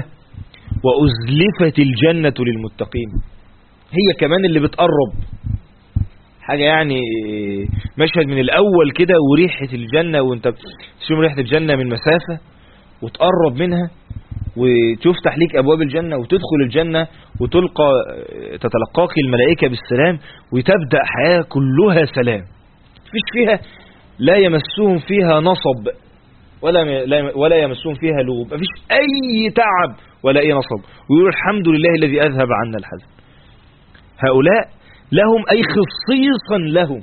Speaker 1: وأزلفت الجنة للمتقين، هي كمان اللي بتقرب حاجة يعني مشهد من الأول كده، وريحة الجنة وانت تشم ريحة الجنة من مسافة وتقرب منها وتفتح ليك أبواب الجنة وتدخل الجنة تتلقاك الملائكة بالسلام، وتبدأ حياة كلها سلام، مفيش فيها لا يمسهم فيها نصب ولا يمسهم فيها لغوب، مفيش أي تعب ولا أي نصب، ويقول الحمد لله الذي أذهب عنا الحزن. هؤلاء لهم أي خصيصا لهم،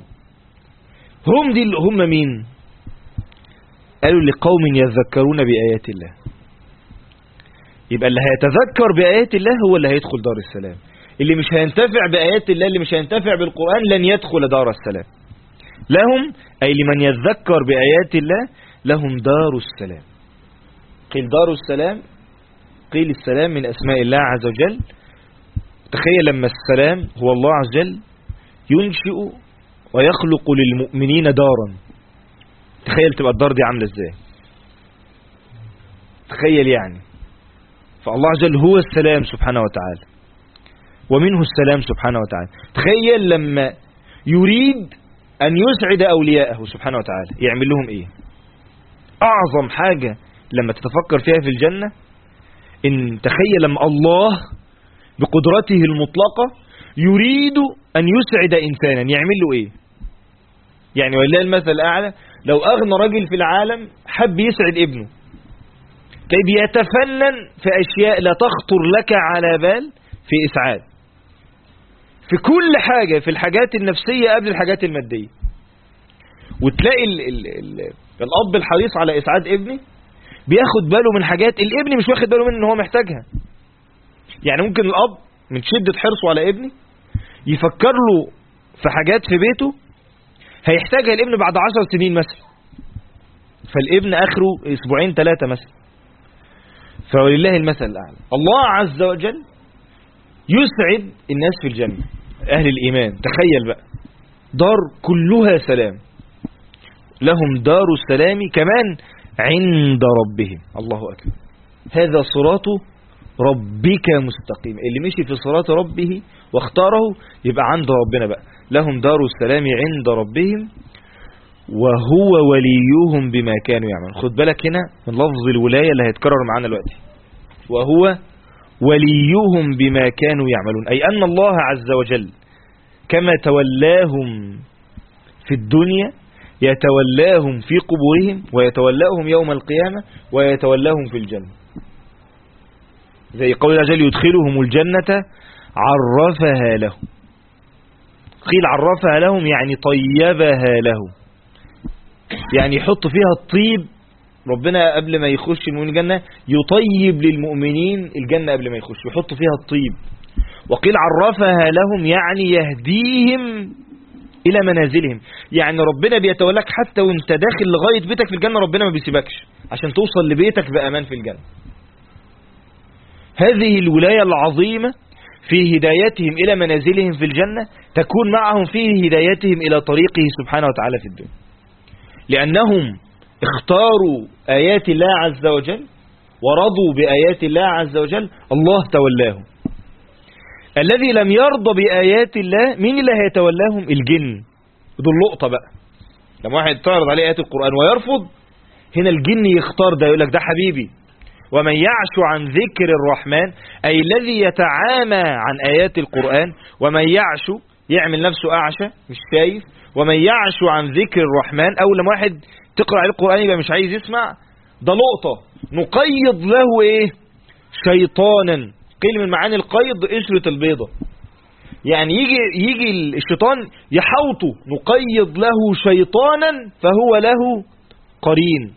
Speaker 1: هم مين؟ قالوا لقوم يذكرون بآيات الله. يبقى اللي هيتذكر بآيات الله هو اللي هيدخل دار السلام، اللي مش هينتفع بآيات الله، اللي مش هينتفع بالقرآن لن يدخل دار السلام. لهم أي لمن يذكر بآيات الله لهم دار السلام. قيل دار السلام، قيل السلام من أسماء الله عز وجل. تخيل لما السلام هو الله عز وجل ينشئ ويخلق للمؤمنين دارا، تخيل تبقى الدار دي عاملة ازاي، تخيل يعني. فالله عز وجل هو السلام سبحانه وتعالى، ومنه السلام سبحانه وتعالى. تخيل لما يريد أن يسعد أولياءه سبحانه وتعالى يعمل لهم إيه؟ أعظم حاجة لما تتفكر فيها في الجنة، إن تخيل لما الله بقدرته المطلقة يريد أن يسعد إنسانا يعمل له إيه؟ يعني ولله المثل الأعلى، لو أغنى رجل في العالم حب يسعد ابنه، طيب يتفنن في أشياء لا تخطر لك على بال في إسعاد، في كل حاجة، في الحاجات النفسية قبل الحاجات المادية. وتلاقي الأب الحريص على إسعاد ابنه بياخد باله من حاجات الابن مش واخد باله منه ان هو محتاجها. يعني ممكن الأب من شدة حرصه على ابنه يفكر له في حاجات في بيته هيحتاجها الابن بعد 10 سنين مثلا، فالابن آخره 2 3 مثلا. فولله المثل الأعلى، الله عز وجل يسعد الناس في الجنة، أهل الإيمان. تخيل بقى دار كلها سلام، لهم دار السلام كمان عند ربهم. الله أكبر، هذا صراط ربك مستقيم، اللي مشي في صراط ربه واختاره يبقى عند ربنا بقى. لهم دار السلام عند ربهم وهو وليهم بما كانوا يعملون. خد بالك هنا من لفظ الولاية اللي هيتكرر معانا دلوقتي، وهو وليهم بما كانوا يعملون، أي أن الله عز وجل كما تولاهم في الدنيا يتولاهم في قبورهم، ويتولاهم يوم القيامة، ويتولاهم في الجنة. زي قول الله جل يدخلهم الجنة عرفها لهم. قيل عرفها لهم يعني طيبها لهم، يعني يحط فيها الطيب. ربنا قبل ما يخش المؤمنين الجنة يطيب للمؤمنين الجنة قبل ما يخش، يحط فيها الطيب. وقيل عرفها لهم يعني يهديهم إلى منازلهم، يعني ربنا بيتولاك حتى وانت داخل لغاية بيتك في الجنة، ربنا ما بيسيبكش عشان توصل لبيتك بأمان في الجنة. هذه الولاية العظيمة في هدايتهم إلى منازلهم في الجنة تكون معهم في هدايتهم إلى طريقه سبحانه وتعالى في الدنيا، لأنهم اختاروا آيات الله عز وجل ورضوا بآيات الله عز وجل، الله تولاهم. الذي لم يرضى بآيات الله مين اللي هيتولاهم؟ الجن. ودول لقطة بقى، لما واحد تعرض عليه آيات القرآن ويرفض، هنا الجن يختار ده، يقول لك ده حبيبي. ومن يعش عن ذكر الرحمن أي الذي يتعامى عن آيات القرآن، ومن يعش يعمل نفسه أعشى مش شايف، ومن يعش عن ذكر الرحمن، أول لما واحد تقرأ عليه القرآن يبقى مش عايز يسمع، ده لقطة نقيض له إيه؟ شيطانا. قيل من معاني القيض قشرة البيضة، يعني يجي الشيطان يحوطه، نقيض له شيطانا فهو له قرين.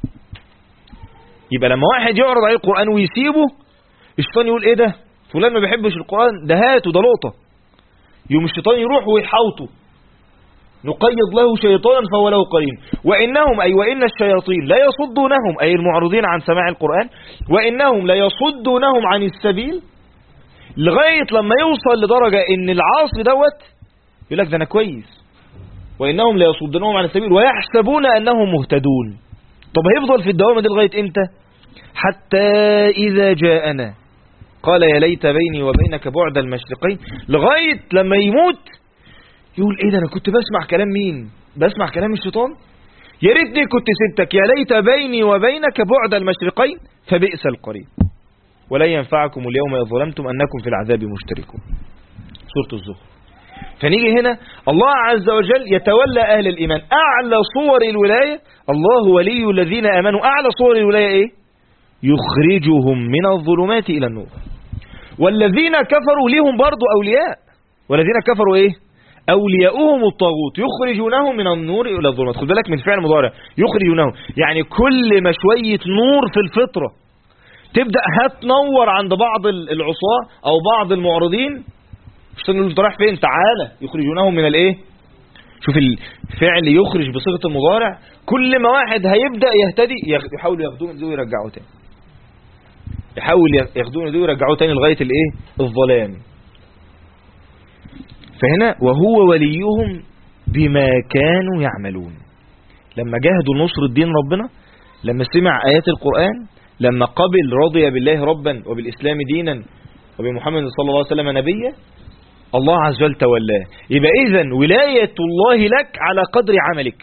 Speaker 1: يبقى لما واحد يعرض عليه القرآن ويسيبه، الشيطان يقول ايه ده فلان ما بيحبش القرآن، ده هاته ده لقطة، يوم الشيطان يروح ويحوطه، نقيض له شيطانا فهو له قرين. وإنهم أي وإن الشياطين لا يصدونهم أي المعرضين عن سماع القرآن، وإنهم لا يصدونهم عن السبيل، لغاية لما يوصل لدرجة إن العاصي دوت يقول لك ده أنا كويس، وإنهم لا يصدونهم عن السبيل ويحسبون أنهم مهتدون. طب هيفضل في الدوامة دي لغاية إمتى؟ حتى إذا جاءنا قال يا ليت بيني وبينك بعد المشرقين، لغاية لما يموت يقول ايه ده، انا كنت بسمع كلام مين؟ بسمع كلام الشيطان. يا ريتني كنت سبتك، يا ليت بيني وبينك بعد المشرقين فبئس القرين ولن ينفعكم اليوم إذ ظلمتم أنكم في العذاب مشتركون. سورة الزخرف. فنيجي هنا الله عز وجل يتولى أهل الإيمان. أعلى صور الولاية الله ولي الذين آمنوا. أعلى صور الولاية إيه؟ يخرجهم من الظلمات إلى النور. والذين كفروا لهم برضو أولياء. والذين كفروا إيه؟ أولياؤهم الطاغوت يخرجونهم من النور إلى الظلمات. خد بالك من فعل مضارع يخرجونهم، يعني كل ما شوية نور في الفطرة تبدأ هتنور عند بعض العصاة أو بعض المعرضين، مش تقول انت رايح فين، تعالى يخرجونهم من الايه. شوف الفعل يخرج بصيغة المضارع، كل ما واحد هيبدأ يهتدي يحاولوا ياخدوه من دول ويرجعوه تاني، يحاول ياخدوه من دول ويرجعوه تاني لغاية الايه، الظلام. فهنا وهو وليهم بما كانوا يعملون. لما جاهدوا نصر الدين ربنا، لما سمع آيات القرآن، لما قبل رضي بالله ربا وبالإسلام دينا وبمحمد صلى الله عليه وسلم نبيا، الله عز وجل تولاه. يبقى إذن ولاية الله لك على قدر عملك.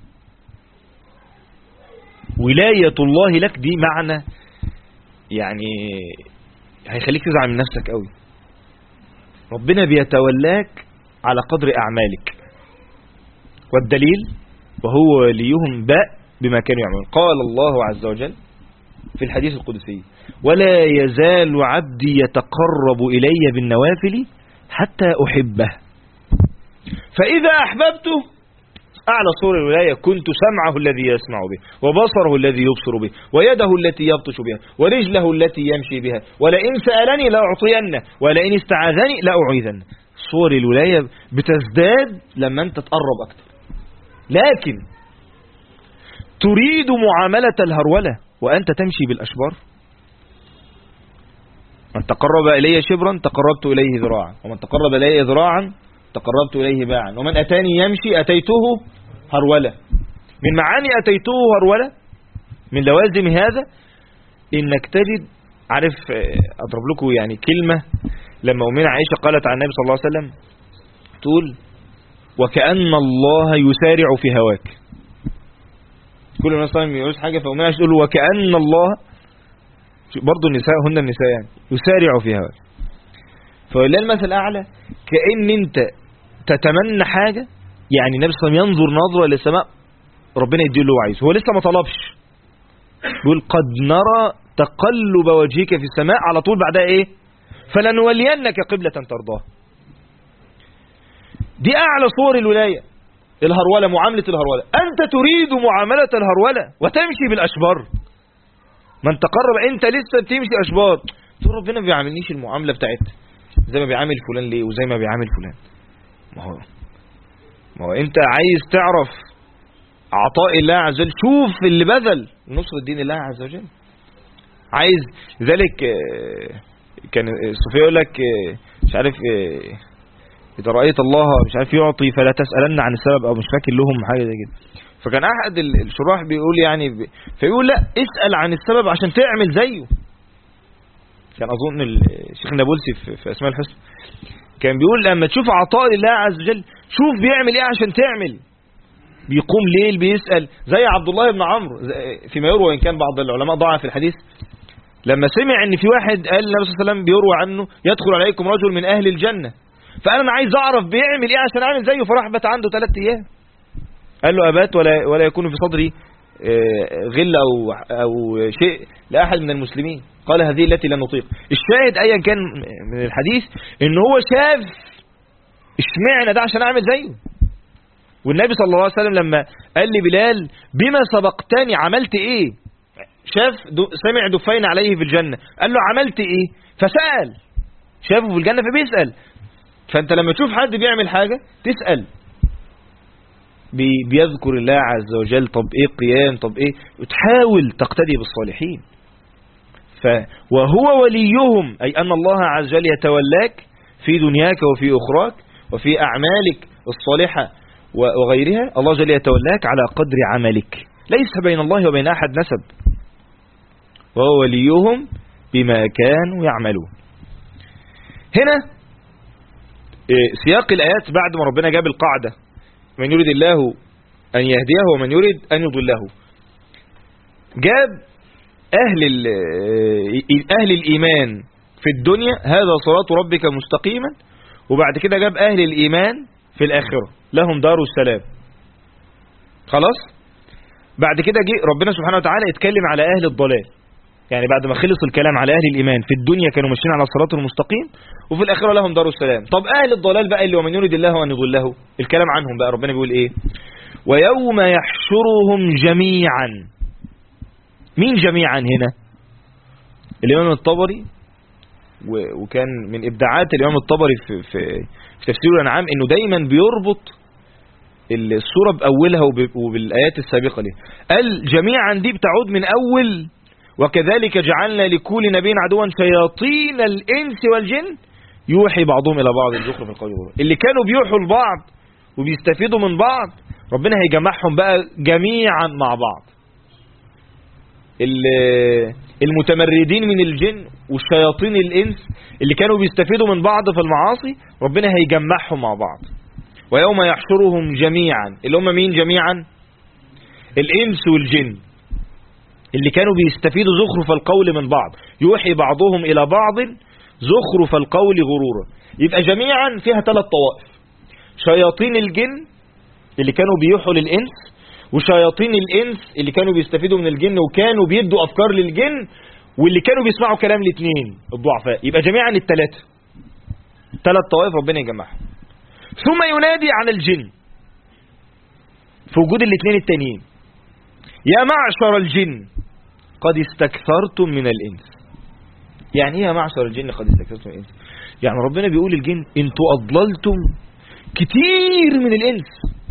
Speaker 1: ولاية الله لك دي معنى يعني هيخليك تزعل من نفسك قوي. ربنا بيتولاك على قدر أعمالك. والدليل وهو وليهم بما كانوا يعملون. قال الله عز وجل في الحديث القدسي: ولا يزال عبدي يتقرب إلي بالنوافل حتى أحبه فإذا أحببته. أعلى صور الولاية: كنت سمعه الذي يسمع به، وبصره الذي يبصر به، ويده التي يبطش بها، ورجله التي يمشي بها، ولئن سألني لأعطينه، ولئن استعاذني لأعيذنه. صور الولاية بتزداد لما أنت تقرب أكتر. لكن تريد معاملة الهرولة وأنت تمشي بالأشبار. من تقرب إلي شبرا تقربت إليه ذراعا، ومن تقرب إلي ذراعا تقربت إليه باعا، ومن أتاني يمشي أتيته هرولة. من معاني أتيته هرولة، من لوازم هذا إنك تجد، عارف أضرب لكم يعني كلمة، لما أمنا عائشة قالت عن النبي صلى الله عليه وسلم تقول: وكأن الله يسارع في هواك. كل الناس صلى الله عليه وسلم يقول حاجة، فأمنا عائشة تقول وكأن الله، برضو النساء هن النساء يعني يسارع في هواك. فلله المثل الأعلى، كأن أنت تتمنى حاجة، يعني النبي صلى الله عليه وسلم ينظر نظرة للسماء ربنا يديه اللي هو عايزه، هو لسه ما طلبش، بيقول قد نرى تقلب وجهك في السماء، على طول بعدها ايه؟ فلنولينك قبلة ترضاها. دي أعلى صور الولاية، الهرولة، معاملة الهرولة. أنت تريد معاملة الهرولة وتمشي بالأشبار. من تقرب، أنت لسه بتمشي أشبار، تقول ربنا ما بيعاملنيش المعاملة بتاعتها زي ما بيعامل فلان، ليه؟ وزي ما بيعامل فلان. ما هو أنت عايز تعرف عطاء الله عز وجل، شوف اللي بذل نصر الدين الله عز وجل. عايز ذلك، كان الصوفية يقول لك مش عارف إذا رأيت الله مش عارف يعطي فلا تسألن عن السبب، أو مش فاكر لهم حاجة زي كده. فكان أحد الشراح بيقول يعني فيقول لا، اسأل عن السبب عشان تعمل زيه. كان أظن الشيخ النابلسي في أسماء الحسنى كان بيقول لما تشوف عطاء الله عز وجل شوف بيعمل إيه عشان تعمل. بيقوم ليل بيسأل، زي عبد الله بن عمرو فيما يروى، وإن كان بعض العلماء ضاع في الحديث، لما سمع ان في واحد قال النبي صلى الله عليه وسلم بيروى عنه يدخل عليكم رجل من أهل الجنة، فقال أنا عايز أعرف بيعمل إيه عشان أعمل زيه. فراح بات عنده 3 أيام، قال له أبات ولا يكون في صدري غل أو شيء لأحد من المسلمين، قال هذه التي لا نطيق. الشاهد أيا كان من الحديث إن هو شاف اشمعنى ده عشان أعمل زيه. والنبي صلى الله عليه وسلم لما قال لي بلال بما سبقتني عملت إيه، شاف سمع دفين عليه في الجنة، قال له عملت إيه، فسأل، شافه في الجنة فبيسأل. فأنت لما تشوف حد بيعمل حاجة تسأل، بيذكر الله عز وجل، طب إيه قيام، طب إيه، وتحاول تقتدي بالصالحين. وهو وليهم، أي أن الله عز وجل يتولاك في دنياك وفي أخراك وفي أعمالك الصالحة وغيرها. الله جل يتولاك على قدر عملك، ليس بين الله وبين أحد نسب. وهو وليهم بما كانوا يعملون. هنا سياق الآيات بعد ما ربنا جاب القاعدة من يريد الله أن يهديه ومن يريد أن يضله، جاب أهل الإيمان في الدنيا هذا صراط ربك مستقيما، وبعد كده جاب أهل الإيمان في الآخرة لهم دار السلام. خلاص بعد كده جه ربنا سبحانه وتعالى اتكلم على أهل الضلال، يعني بعد ما خلص الكلام على أهل الإيمان في الدنيا كانوا ماشيين على الصراط المستقيم، وفي الآخرة لهم دار السلام. طب أهل الضلال بقى اللي ومن يريد الله أن يضله، الكلام عنهم بقى ربنا بيقول إيه؟ ويوم يحشرهم جميعا. مين جميعا هنا؟ الإمام الطبري، وكان من إبداعات الإمام الطبري في تفسير الأنعام إنه دايما بيربط السورة بأولها وبالآيات السابقة ليه. قال جميعا دي بتعود من أول وكذلك جعلنا لكل نبي عدوا شياطين الإنس والجن يوحي بعضهم إلى بعض الزخرف القول غرورا. اللي كانوا بيوحوا لبعض وبيستفيدوا من بعض ربنا هيجمعهم بقى جميعا مع بعض. المتمردين من الجن والشياطين الإنس اللي كانوا بيستفيدوا من بعض في المعاصي ربنا هيجمعهم مع بعض. ويوم يحشرهم جميعا، اللي هم مين جميعا؟ الإنس والجن اللي كانوا بيستفيدوا زخرف القول من بعض، يوحي بعضهم إلى بعض زخرف القول غرورا. يبقى جميعا فيها 3 طوائف: شياطين الجن اللي كانوا بيوحوا للإنس، وشياطين الإنس اللي كانوا بيستفيدوا من الجن وكانوا بيدوا أفكار للجن، واللي كانوا بيسمعوا كلام الاثنين الضعفاء. يبقى جميعا ال3 طوائف ربنا يجمعهم. ثم ينادي على الجن في وجود الاثنين التانيين: يا معشر الجن قد استكثرتم من الإنس. يعني ايه يا معشر الجن قد استكثرتم من الإنس؟ يعني ربنا بيقول للجن انتوا أضللتم كتير من الإنس،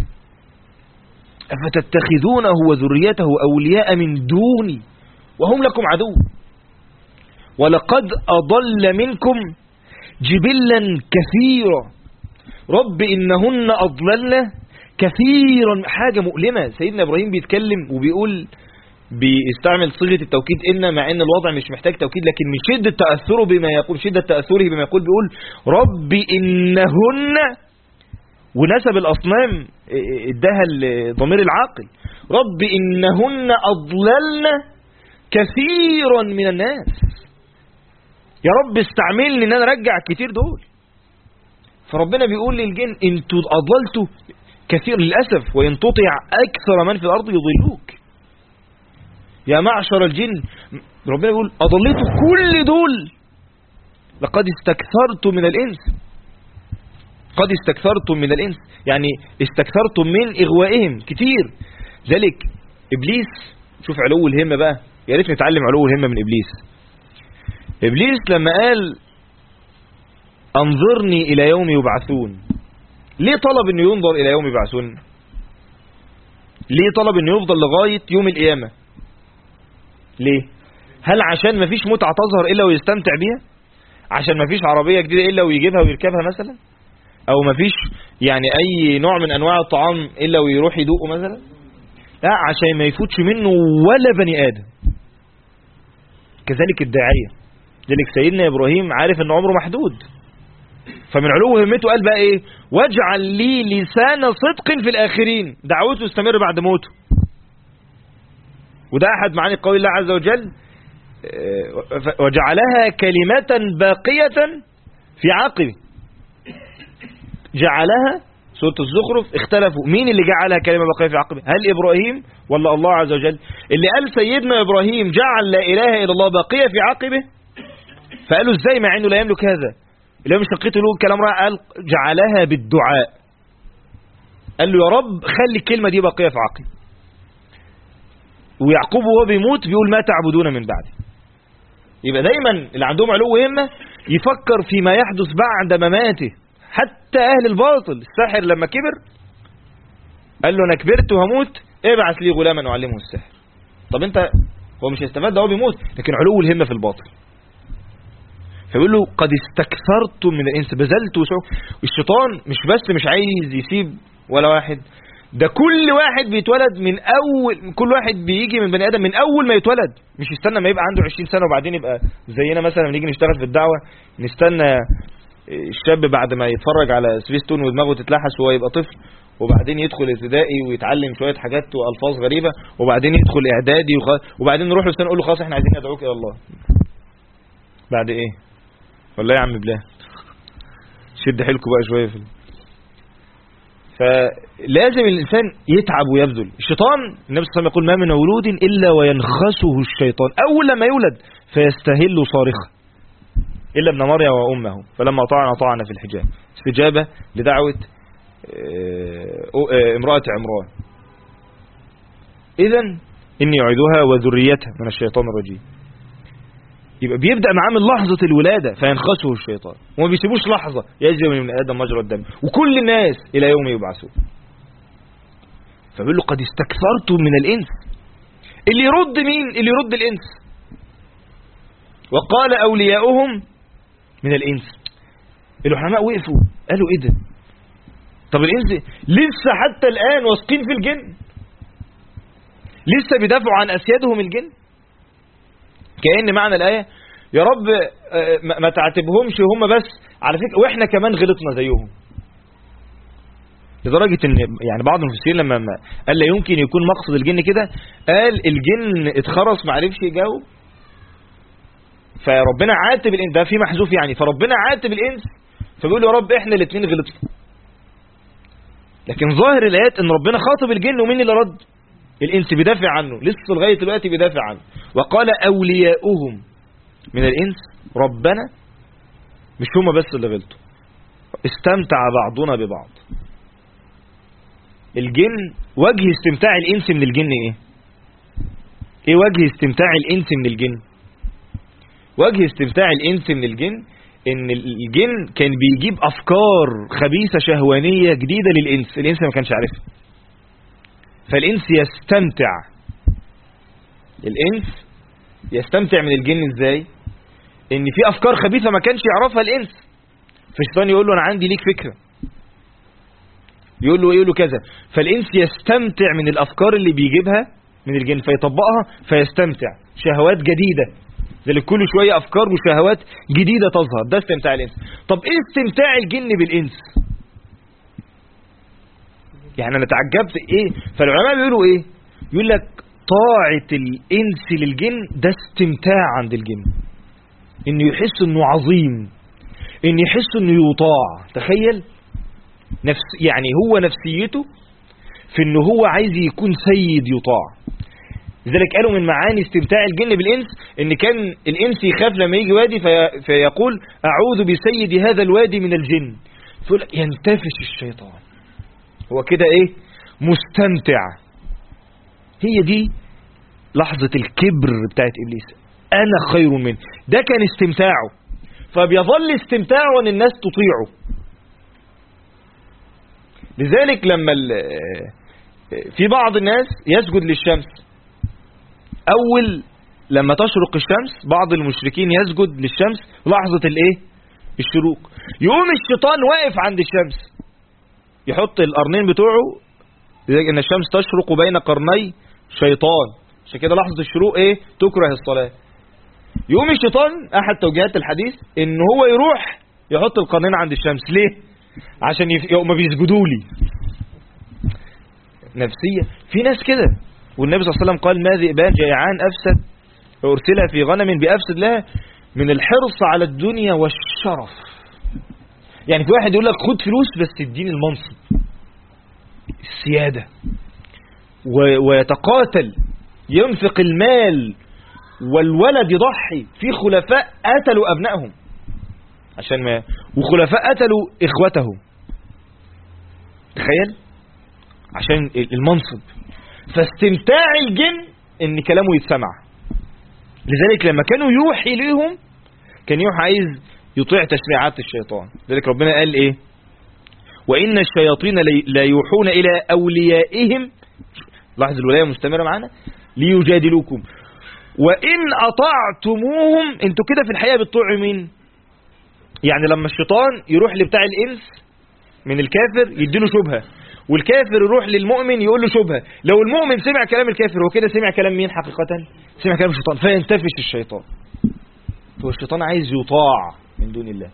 Speaker 1: أفتتخذونه وذريته أولياء من دوني وهم لكم عدو ولقد أضل منكم جبلا كثيرا رب إنهن أضللن كثيرا. حاجة مؤلمة. سيدنا إبراهيم بيتكلم وبيقول، بيستعمل صيغة التوكيد إن، مع إن الوضع مش محتاج توكيد، لكن من شدة تأثره بما يقول، بيقول رب إنهن، ونسب الأصنام اداها الضمير العاقل، رب إنهن أضللن كثيرا من الناس. يا رب استعملني إن أنا أرجع كتير دول. فربنا بيقول للجن انتوا أضللتوا كثير للأسف، وإن تطع أكثر من في الأرض يضلوك. يا معشر الجن، ربنا بيقول أضلتوا كل دول، لقد استكثرتم من الإنس. قد استكثرتم من الإنس يعني استكثرتم من إغوائهم كتير. ذلك إبليس، شوف علو الهمة بقى، يا ريت نتعلم علو الهمة من إبليس لما قال أنظرني إلى يوم يبعثون، ليه طلب أنه ينظر إلى يوم يبعثون؟ ليه طلب أنه يفضل لغاية يوم القيامة؟ ليه؟ هل عشان مفيش متعة تظهر إلا ويستمتع بيها؟ عشان مفيش عربية جديدة إلا ويجيبها ويركبها مثلا؟ أو مفيش يعني أي نوع من أنواع الطعام إلا ويروح يدوقه مثلا؟ لا، عشان ما يفوتش منه ولا بني آدم. كذلك الداعية، ذلك سيدنا إبراهيم عارف أن عمره محدود، فمن علو همته قال بقى إيه؟ واجعل لي لسان صدق في الآخرين، دعوته استمر بعد موته. وده أحد معاني قول الله عز وجل وجعلها كلمة باقية في عقبه. جعلها، سورة الزخرف اختلفوا مين اللي جعلها كلمة باقية في عقبه، هل إبراهيم ولا الله عز وجل؟ اللي قال سيدنا إبراهيم جعل لا إله إلا الله باقية في عقبه، فقالوا ازاي مع انه لا يملك هذا؟ اللي هو مش لقيته له الكلام رأى، قال جعلها بالدعاء، قال له يا رب خلي الكلمة دي باقية في عقبه. ويعقوب وهو بيموت بيقول ما تعبدون من بعدي. يبقى دايما اللي عندهم علو همة يفكر فيما يحدث بعد مماته. حتى أهل الباطل، الساحر لما كبر قال له أنا كبرت وهموت، ابعث لي غلاما أعلمه السحر. طب انت، هو مش هيستفاد ده، هو بيموت، لكن علو الهمة في الباطل. فيقول له قد استكثرتم من الإنس، بذلت وسعوا. الشيطان مش عايز يسيب ولا واحد، ده كل واحد بيتولد من أول، كل واحد بيجي من بني آدم من أول ما يتولد، مش يستنى ما يبقى عنده 20 سنة وبعدين يبقى زينا مثلا نيجي نشتغل في الدعوة نستنى الشاب بعد ما يتفرج على سبيستون ودماغه تتلحس وهو يبقى طفل، وبعدين يدخل ابتدائي ويتعلم شويه حاجات والفاظ غريبه، وبعدين يدخل اعدادي وبعدين نروح له نقول له خلاص احنا عايزين ندعوك الى الله. بعد ايه؟ والله يا عم بلال شد حيلكم بقى شويه في فلازم الانسان يتعب ويبذل. الشيطان النبي صلى الله عليه وسلم يقول ما من مولود الا وينخسه الشيطان اول لما يولد فيستهل صارخا الا ابن مريم وامه فلما طعن في الحجاب، استجابه لدعوه امراه عمران. اذا اني اعيذها وذريتها من الشيطان الرجيم. يبقى بيبدأ معاه من لحظة الولادة فينخسه الشيطان، وما بيسيبوش لحظة، يجري من آدم مجرى الدم، وكل الناس إلى يوم يبعثون. فبيقول له قد استكثرتم من الإنس. اللي يرد مين؟ اللي يرد الإنس. وقال أولياؤهم من الإنس. العلماء وقفوا قالوا إيه ده؟ طب الإنس لسه حتى الآن واثقين في الجن؟ لسه بيدافعوا عن أسيادهم الجن؟ كأن معنى الآية يا رب ما تعاتبهمش هم بس، على فكرة واحنا كمان غلطنا زيهم. لدرجة ان يعني بعض المفسرين لما قال لا يمكن يكون مقصد الجن كده، قال الجن اتخرس ما عرفش يجاوب فربنا عاتب الانس، ده في محذوف يعني، فربنا عاتب الانس فبيقول يا رب احنا الاثنين غلطنا. لكن ظاهر الايات ان ربنا خاطب الجن ومين اللي رد؟ الانس بيدافع عنه، لسه لغايه دلوقتي بيدافع عنه. وقال اولياؤهم من الانس ربنا، مش هم بس اللي غلطوا، استمتع بعضنا ببعض. الجن وجه استمتاع الانس من الجن ايه؟ ايه وجه استمتاع الانس من الجن؟ وجه استمتاع الانس من الجن ان الجن كان بيجيب افكار خبيثه شهوانيه جديده للانس، الانس ما كانش عارفها. فالإنس يستمتع، الإنس يستمتع من الجن ازاي؟ ان في افكار خبيثة ما كانش يعرفها الإنس، فالشيطان يقول له انا عندي ليك فكرة، يقول له كذا، فالإنس يستمتع من الافكار اللي بيجيبها من الجن فيطبقها فيستمتع، شهوات جديدة زي كل شوية افكار وشهوات جديدة تظهر، ده استمتاع الإنس. طب ايه استمتاع الجن بالإنس؟ يعني انا تعجبت ايه؟ فالعلماء بيقولوا ايه؟ يقول لك طاعة الانس للجن ده استمتاع عند الجن، انه يحس انه عظيم، انه يحس انه يطاع. تخيل يعني هو نفسيته في انه هو عايز يكون سيد يطاع. لذلك قالوا من معاني استمتاع الجن بالانس ان كان الانس يخاف لما يجي وادي فيقول اعوذ بسيد هذا الوادي من الجن، فيقول ينتفش الشيطان، هو كده ايه؟ مستمتع. هي دي لحظة الكبر بتاعت ابليس، انا خير منه، ده كان استمتاعه، فبيظل استمتاعه ان الناس تطيعه. لذلك لما في بعض الناس يسجد للشمس، اول لما تشرق الشمس بعض المشركين يسجد للشمس لحظة الايه؟ الشروق، يقوم الشيطان واقف عند الشمس يحط القرنين بتوعه، لذلك ان الشمس تشرق بين قرني شيطان، عشان كده لحظة الشروق ايه؟ تكره الصلاة. يقوم الشيطان احد توجيهات الحديث ان هو يروح يحط القرنين عند الشمس، ليه؟ عشان ما بيسجدوا لي. نفسية في ناس كده، والنبي صلى الله عليه وسلم قال ما ذئبان جائعان افسد ارسلها في غنم بافسد لها من الحرص على الدنيا والشرف. يعني في واحد يقول لك خد فلوس بس اديني المنصب، السيادة، ويتقاتل ينفق المال والولد يضحي. في خلفاء قتلوا أبنائهم عشان ما، وخلفاء قتلوا إخوتهم، تخيل، عشان المنصب. فاستمتاع الجن ان كلامه يتسمع. لذلك لما كانوا يوحي ليهم كان يوحي عايز يطيع تشريعات الشيطان. لذلك ربنا قال ايه؟ وإن الشياطين لا يوحون إلى أوليائهم، لاحظ الولاية مستمرة معنا، ليجادلوكم وإن أطعتموهم. انتوا كده في الحقيقة بتطيعوا مين؟ يعني لما الشيطان يروح لبتاع الإنس من الكافر يديله شبهة، والكافر يروح للمؤمن يقول له شبهة، لو المؤمن سمع كلام الكافر هو كده سمع كلام مين حقيقة؟ سمع كلام الشيطان، فينتفش الشيطان. هو الشيطان عايز يطاع من دون الله.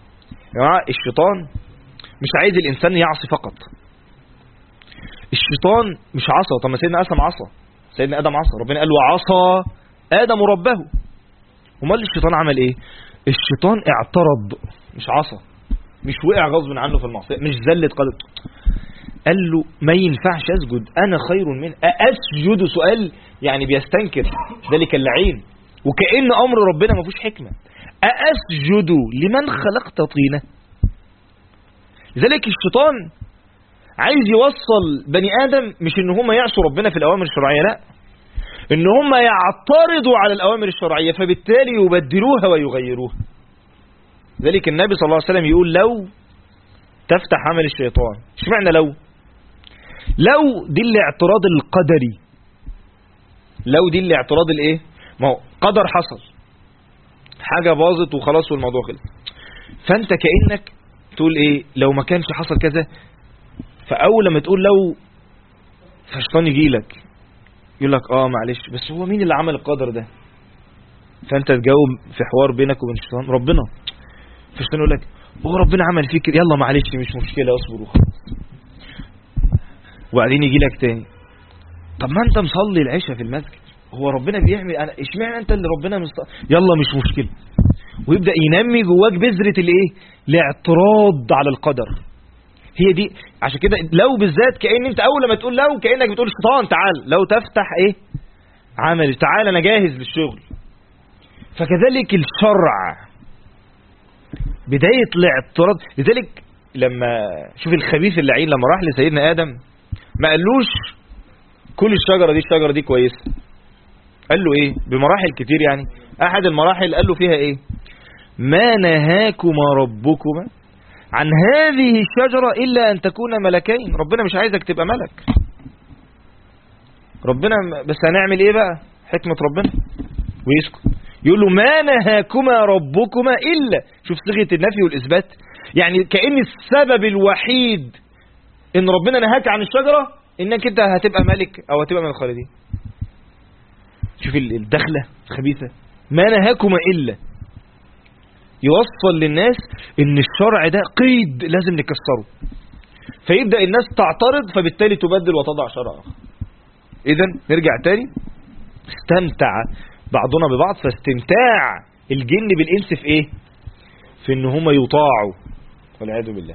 Speaker 1: يا جماعة الشيطان مش عايز الإنسان يعصي فقط. الشيطان مش عصى. طب ما سيدنا آدم عصى، سيدنا آدم عصى، ربنا قال وعصى آدم ربه. امال الشيطان عمل ايه؟ الشيطان اعترض، مش عصى، مش وقع غصب عنه في المعصية، مش زلت قلب. قال له ما ينفعش اسجد، انا خير منه. اسجد سؤال يعني بيستنكر ذلك اللعين، وكأن امر ربنا ما فيهوش حكمة. أسجد لمن خلقت طينة. لذلك الشيطان عايز يوصل بني آدم مش ان هم يعصوا ربنا في الأوامر الشرعية، لا، ان هم يعترضوا على الأوامر الشرعية فبالتالي يبدلوها ويغيروها. ذلك النبي صلى الله عليه وسلم يقول لو تفتح عمل الشيطان. اشمعنى لو دي الاعتراض القدري، لو دي الاعتراض الايه، ما هو قدر حصل، حاجة باظت وخلاص والموضوع خلص. فانت كأنك تقول ايه لو ما كانش حصل كذا، فاول لما تقول لو، فالشيطان يجي لك يقول لك معلش بس هو مين اللي عمل القدر ده؟ فانت تجاوب في حوار بينك وبين الشيطان ربنا. فالشيطان يقول لك هو ربنا عمل فيك يلا معلش مش مشكلة اصبر وخلاص. وبعدين يجي لك تاني طب ما انت مصلي العشاء في المسجد، هو ربنا بيعمل، انا اشمعنى انت اللي ربنا يلا مش مشكلة. ويبدأ ينمي جواك بذرة الايه، الاعتراض على القدر. هي دي عشان كده لو بالذات كأن انت اول لما تقول لو كأنك بتقول الشيطان تعال لو تفتح ايه عمل، تعال انا جاهز للشغل. فكذلك الشرع بداية الاعتراض. لذلك لما شوف الخبيث اللعين لما راح لسيدنا آدم ما قالوش كل الشجرة دي كويسة، قال له ايه بمراحل كتير. يعني احد المراحل قال له فيها ايه ما نهاكما ربكما عن هذه الشجرة إلا أن تكون ملكين. ربنا مش عايزك تبقى ملك، ربنا بس هنعمل ايه بقى حكمة ربنا ويسكت. يقول له ما نهاكما ربكما إلا، شوف صيغة النفي والإثبات، يعني كأن السبب الوحيد إن ربنا نهاك عن الشجرة إنك أنت هتبقى ملك أو هتبقى من الخالدين. شوف الدخلة الخبيثة، ما نهاكما إلا، يوصل للناس إن الشرع ده قيد لازم نكسره، فيبدأ الناس تعترض فبالتالي تبدل وتضع شرع آخر. إذن نرجع تاني، استمتع بعضنا ببعض، فاستمتاع الجن بالإنس في إيه؟ في إن هم يطاعوا والعياذ بالله.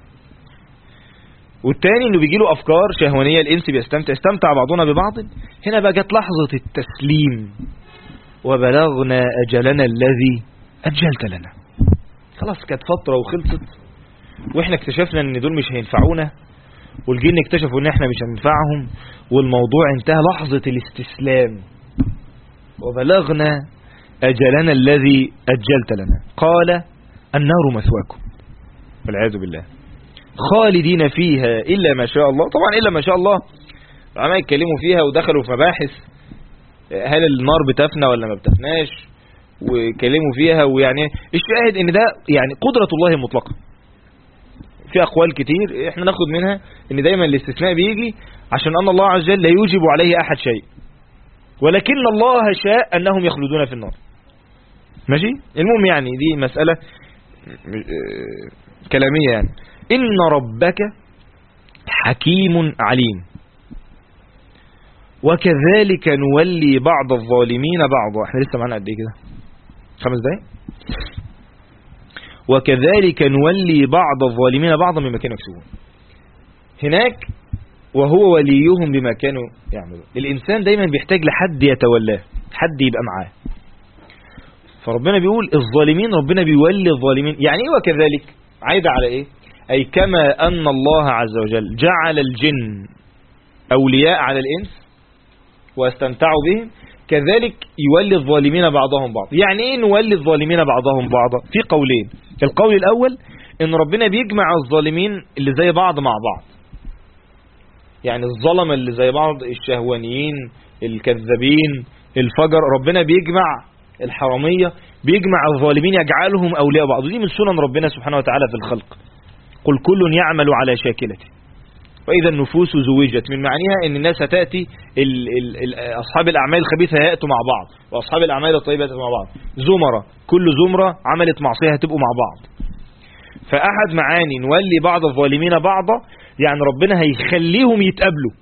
Speaker 1: والتاني إنه بيجي له أفكار شهوانية، الإنس يستمتع بعضنا ببعض. هنا بقى جت لحظة التسليم، وبلغنا أجلنا الذي أجلت لنا. خلاص كانت فترة وخلصت، وإحنا اكتشفنا إن دول مش هينفعونا، والجن اكتشفوا إن إحنا مش هننفعهم، والموضوع انتهى. لحظة الاستسلام، وبلغنا أجلنا الذي أجلت لنا. قال النار مثواكم والعياذ بالله خالدين فيها إلا ما شاء الله. طبعا إلا ما شاء الله العلماء يتكلموا فيها ودخلوا في مباحث هل النار بتفنى ولا ما بتفناش، ويتكلموا فيها. ويعني الشاهد ان ده يعني قدرة الله المطلقة. في أقوال كتير احنا ناخد منها ان دايما الاستثناء بيجي عشان أن الله عز وجل لا يوجب عليه أحد شيء، ولكن الله شاء أنهم يخلدون في النار. ماشي. المهم يعني دي مسألة كلامية. يعني إن ربك حكيم عليم وكذلك نولي بعض الظالمين بعضا. احنا لسه معنا قد ايه كده 5 دقايق. وكذلك نولي بعض الظالمين بعضا مما كانوا يكسبون. هناك وهو وليهم بما كانوا يعملون. الإنسان دايما بيحتاج لحد يتولاه، حد يبقى معاه. فربنا بيقول الظالمين ربنا بيولي الظالمين. يعني ايه وكذلك؟ عايدة على ايه؟ أي كما أن الله عز وجل جعل الجن أولياء على الإنس واستمتعوا بهم، كذلك يولي الظالمين بعضهم بعض. يعني ايه نولي الظالمين بعضهم بعضا؟ في قولين. القول الأول ان ربنا بيجمع الظالمين اللي زي بعض مع بعض، يعني الظلمة اللي زي بعض، الشهوانيين، الكذابين، الفجر، ربنا بيجمع الحرامية، بيجمع الظالمين يجعلهم أولياء بعض. ودي من سنن ربنا سبحانه وتعالى في الخلق. قل كل يعمل على شاكلته وإذا النفوس زوجت. من معنيها ان الناس هتأتي أصحاب الأعمال الخبيثة هيأتوا مع بعض، وأصحاب الأعمال الطيبة هيأتوا مع بعض. زمرة، كل زمرة عملت معصية هتبقوا مع بعض. فأحد معاني نولي بعض الظالمين بعضا يعني ربنا هيخليهم يتقابلوا.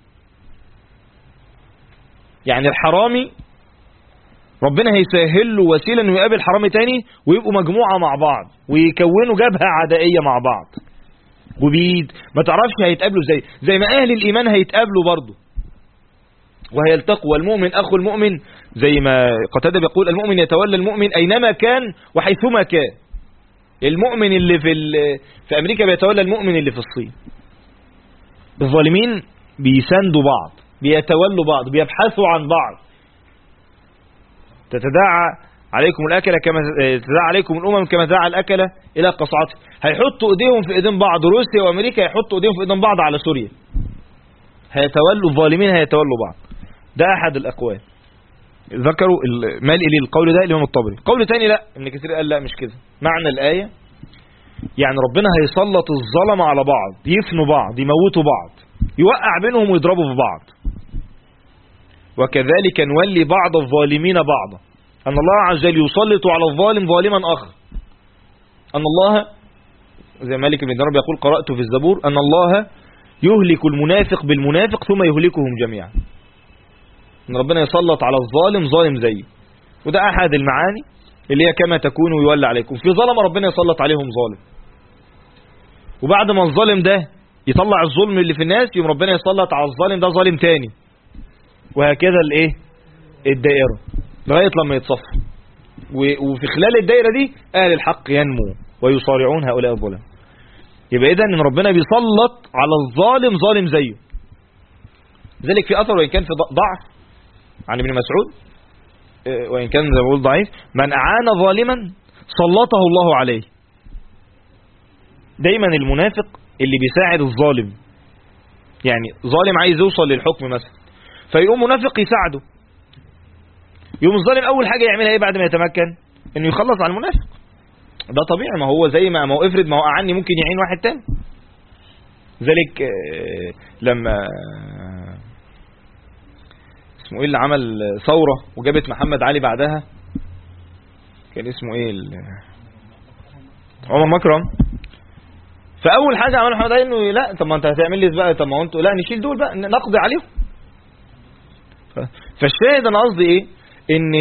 Speaker 1: يعني الحرامي ربنا هيسهل له وسيلة انه يقابل حرامي تاني ويبقوا مجموعة مع بعض ويكونوا جبهة عدائية مع بعض. وبيد ما تعرفش هيتقابلوا زي ما اهل الايمان هيتقابلوا برضه وهيلتقوا. والمؤمن اخو المؤمن زي ما قتادة بيقول المؤمن يتولى المؤمن اينما كان وحيثما كان. المؤمن اللي في امريكا بيتولى المؤمن اللي في الصين. الظالمين بيساندوا بعض، بيتولوا بعض، بيبحثوا عن بعض. تتداعى عليكم الأكلة كما تتداعى عليكم الأمم كما تداعى الأكلة إلى قصعته. هيحطوا إيديهم في إيدين بعض. روسيا وأمريكا هيحطوا إيديهم في إيدين بعض على سوريا. هيتولوا الظالمين، هيتولوا بعض. ده أحد الأقوال ذكروا مال إلي القول ده الإمام الطبري. قول تاني لا، ابن كثير قال لا مش كده. معنى الآية يعني ربنا هيسلط الظلم على بعض، يفنوا بعض، يموتوا بعض، يوقع بينهم ويضربوا في بعض. وكذلك نولي بعض الظالمين بعضا. أن الله عز وجل يسلط على الظالم ظالما آخر. أن الله زي مالك بن دينار يقول قرأت في الزبور أن الله يهلك المنافق بالمنافق ثم يهلكهم جميعا. أن ربنا يسلط على الظالم ظالم زيه. وده أحد المعاني اللي هي كما تكون ويولى عليكم. في ظلم ربنا يسلط عليهم ظالم، وبعد ما الظالم ده يطلع الظلم اللي في الناس يوم ربنا يسلط على الظالم ده ظالم تاني، وهكذا الايه الدائرة لغاية لما يتصفى. وفي خلال الدائرة دي أهل الحق ينمو ويصارعون هؤلاء الظلم. يبقى إذن إن ربنا بيسلط على الظالم ظالم زيه. ذلك في أثر وإن كان في ضعف عن ابن مسعود، وإن كان زي ما بقول ضعيف، من أعان ظالما سلطه الله عليه. دايما المنافق اللي بيساعد الظالم، يعني ظالم عايز يوصل للحكم مثلا فيقوم منافق يساعده، يقوم الظالم أول حاجة يعملها إيه بعد ما يتمكن؟ إنه يخلص على المنافق. ده طبيعي، ما هو زي ما هو افرض ما هو أعني ممكن يعين واحد تاني. ذلك لما اسمه ايه اللي عمل ثورة وجابت محمد علي بعدها، كان اسمه ايه عمر مكرم. فاول حاجة عمل محمد علي انه لا طب ما انت هتعمل لي بقى، طب ما انتوا لا نشيل دول بقى نقضي عليهم. فالشاهد انا قصدي ايه ان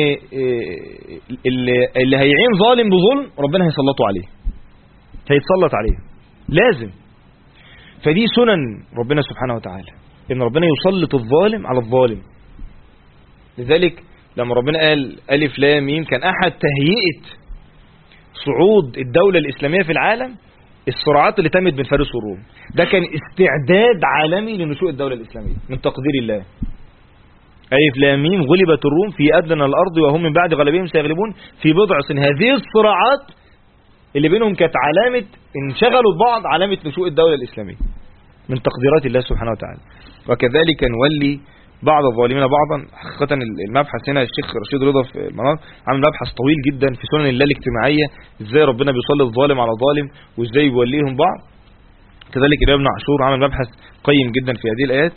Speaker 1: اللي هيعين ظالم بظلم ربنا هيسلطه عليه، هيتسلط عليه لازم. فدي سنن ربنا سبحانه وتعالى ان ربنا يسلط الظالم على الظالم. لذلك لما ربنا قال ألف لام ميم كان أحد تهيئة صعود الدولة الإسلامية في العالم الصراعات اللي تمت بين فارس والروم. ده كان استعداد عالمي لنشوء الدولة الإسلامية من تقدير الله. ألف لام ميم غلبت الروم في أدنى الأرض وهم من بعد غلبهم سيغلبون في بضع سنين. هذه الصراعات اللي بينهم كانت علامة انشغلوا ببعض، علامة نشوء الدولة الإسلامية من تقديرات الله سبحانه وتعالى. وكذلك نولي بعض الظالمين بعضا. حقيقة المبحث هنا الشيخ رشيد رضا في المنار عامل مبحث طويل جدا في سنن الله الاجتماعية، ازاي ربنا بيسلط ظالم على ظالم وازاي بيوليهم بعض. كذلك ابن عاشور عامل مبحث قيم جدا في هذه الآيات.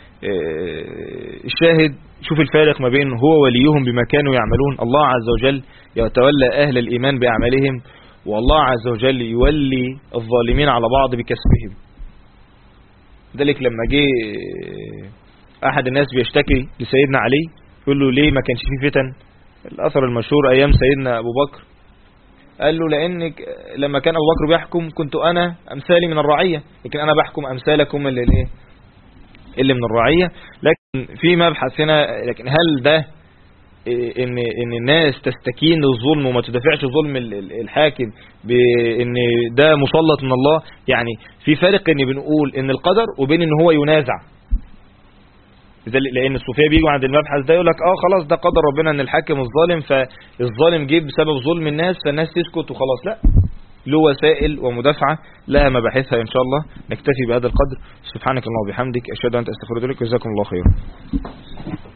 Speaker 1: الشاهد شوف الفارق ما بين هو وليهم بما كانوا يعملون. الله عز وجل يتولى أهل الإيمان بأعمالهم، والله عز وجل يولي الظالمين على بعض بكسبهم. ذلك لما جه أحد الناس بيشتكي لسيدنا علي يقول له ليه ما كانش فيه فتن؟ الأثر المشهور أيام سيدنا أبو بكر قال له لأنك لما كان أبو بكر بيحكم كنت أنا أمثالي من الرعية، لكن أنا بحكم أمثالكم اللي من الرعية. لكن في مبحث هنا، لكن هل ده ان الناس تستكين للظلم وما تدافعش ظلم الحاكم بان ده مسلط من الله؟ يعني في فرق ان بنقول ان القدر وبين ان هو ينازع. لان الصوفيه بيجوا عند المبحث ده يقول لك خلاص ده قدر ربنا ان الحاكم الظالم، فالظالم جه بسبب ظلم الناس فالناس تسكت وخلاص. لا، له وسائل ومدافعه لها مباحثها. ان شاء الله نكتفي بهذا القدر. سبحانك اللهم وبحمدك اشهد ان لا اله الا انت استغفرك واتوب اليك. جزاكم الله خيرا.